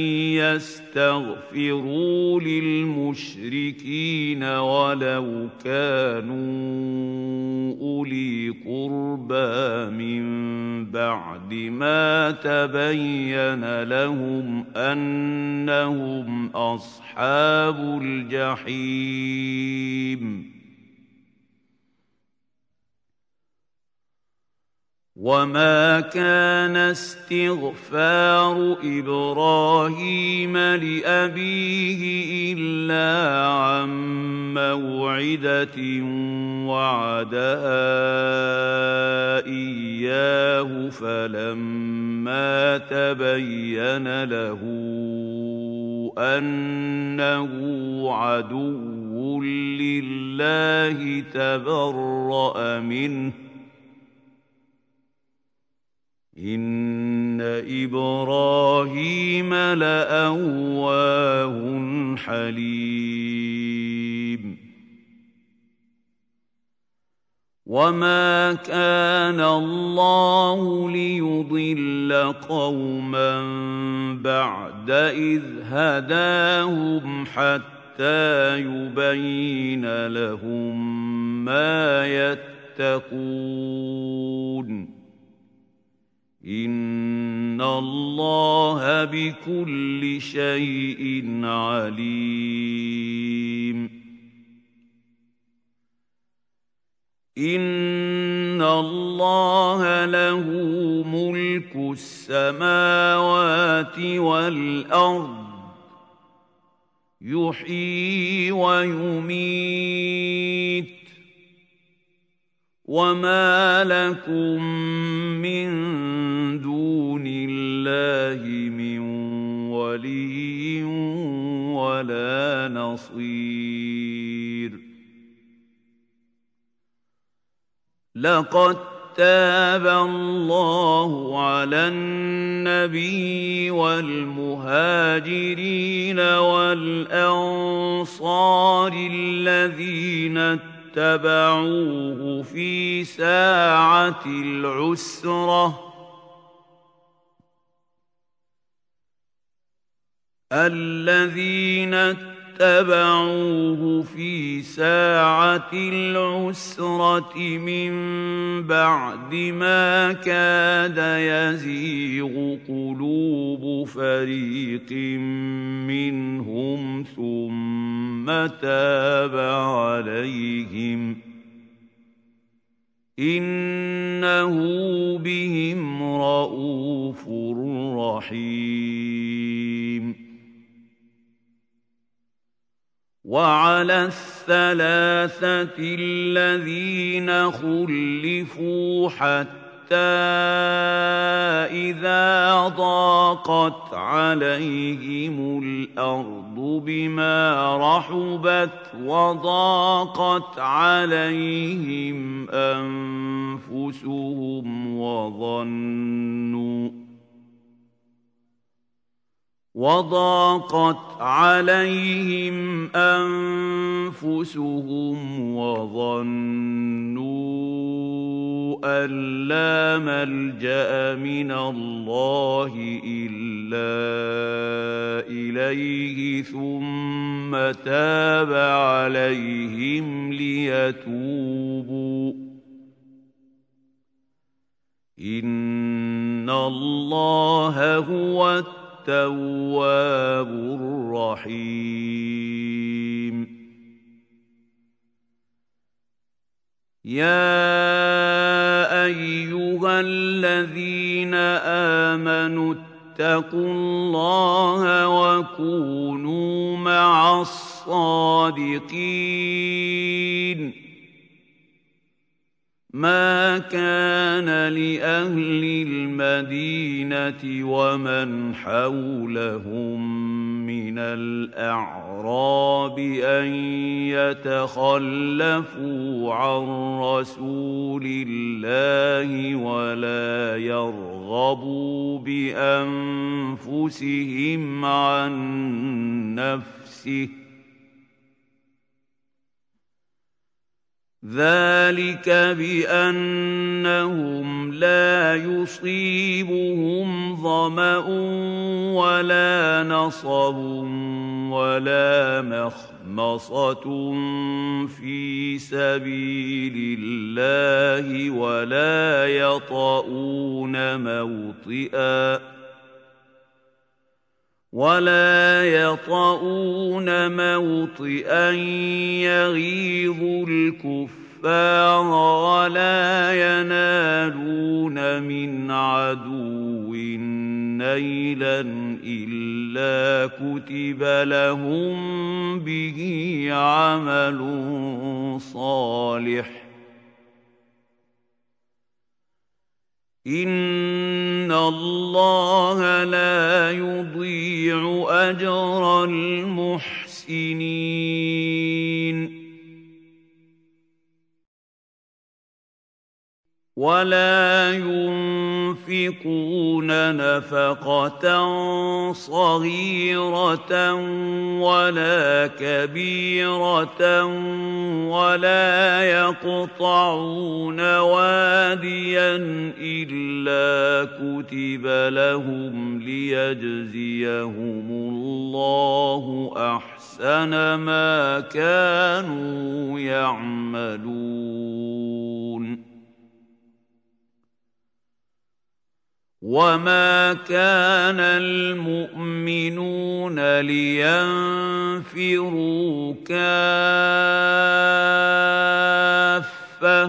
يستغفروا للمشركين ولو كانوا أولي قربى من بعد ما تبين لهم أنهم أصحاب الجحيم. وما كان استغفار إبراهيم لأبيه إلا عن موعدة وعدها إياه فلما تبين له أنه عدو لله تبرأ منه إن إبراهيم لأواه حليم. وما كان الله ليضل قوما بعد إذ هداهم حتى يبين لهم ما يتقون إن الله بكل شيء عليم. إن الله له ملك السماوات والأرض يحيي ويميت وما لكم من دون الله من ولي ولا نصير. لقد تاب الله على النبي والمهاجرين والأنصار الذين اتبعوه في ساعة العسرة من بعد ما كاد يزيغ قلوب فريق منهم ثم تاب عليهم إنه بهم رءوف رحيم. وعلى الثلاثة الذين خلفوا حتى إذا ضاقت عليهم الأرض بما رحبت وضاقت عليهم أنفسهم وظنوا أن لا ملجأ من الله إلا إليه ثم تاب عليهم ليتوبوا إن الله هو التواب الرحيم يا أيها الذين آمنوا اتقوا الله وكونوا مع الصادقين ما كان لأهل المدينة ومن حولهم من الأعراب أن يتخلفوا عن رسول الله ولا يرغبوا بأنفسهم عن نفسه ذلك بأنهم لا يصيبهم ظمأ ولا نصب ولا مخمصة في سبيل الله ولا يطؤون موطئا يغيظ الكفار ولا ينالون من عدو نيلا إلا كتب لهم به عمل صالح إن الله لا يضيع أجر المحسنين ولا ينفقون نفقة صغيرة ولا كبيرة ولا يقطعون واديا إلا كتب لهم ليجزيهم الله أحسن ما كانوا يعملون وما كان المؤمنون لينفروا كافة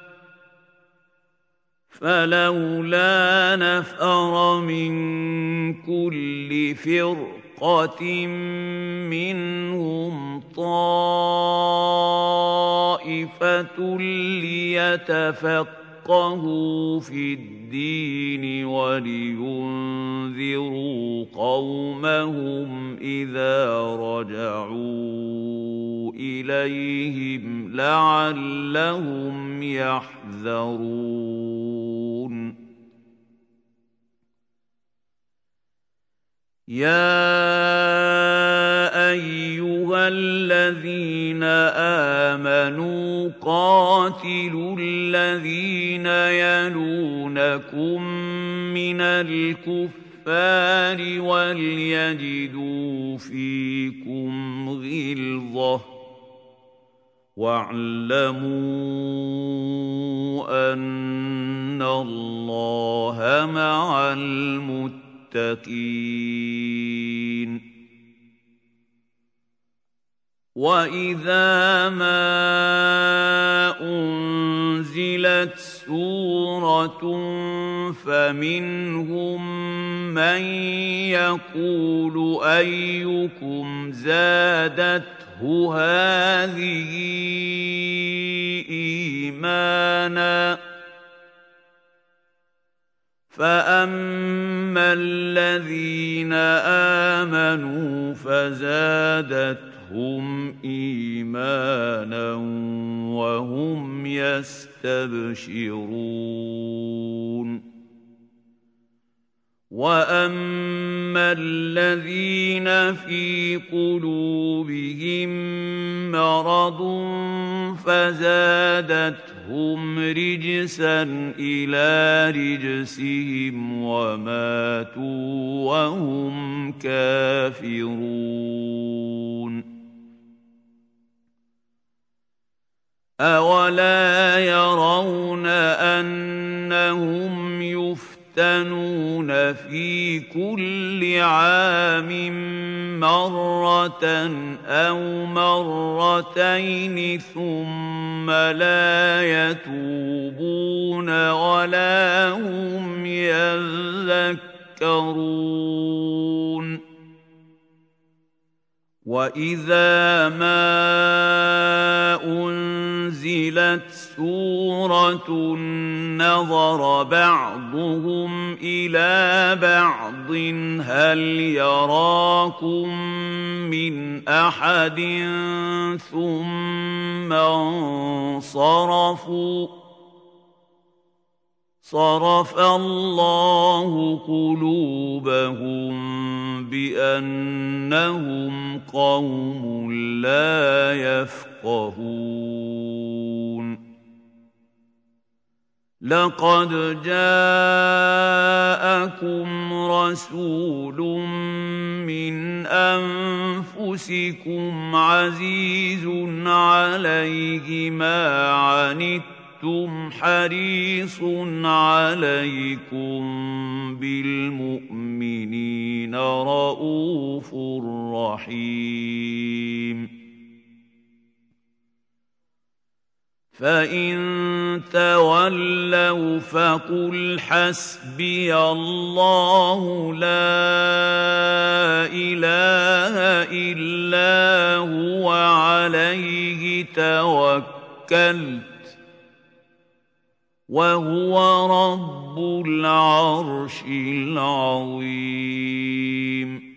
فلولا نفر من كل فرقة منهم طائفة ليتفقهوا في الدين ولينذروا قومهم إذا رجعوا إليهم لعلهم يحذرون يا أيها الذين آمنوا قاتلوا الذين يلونكم من الكفار وليجدوا فيكم غلظة واعلموا أن الله مع المتقين وإذا ما أنزلت سورة فمنهم من يقول أيكم زادته هذه إيمانا فأما الذين آمنوا فزادتهم إيمانا وهم يستبشرون وأما الذين في قلوبهم مرض فزادتهم رجسا إلى رجسهم وماتوا وهم كافرون أولا يرون أنهم يفتنون في كل عام مرة أو مرتين ثم لا يتوبون ولا هم يذكرون وإذا ما أنزلت سورة نظر بعضهم إلى بعض هل يراكم من أحد ثم انصرفوا صرف الله قلوبهم بأنهم قوم لا يفقهون لقد جاءكم رسول من أنفسكم عزيز عليه ما عنتم حريص عليكم بالمؤمنين رؤوف رحيم فإن تولوا فقل حسبي الله لا إله إلا هو عليه توكلت وهو رب العرش العظيم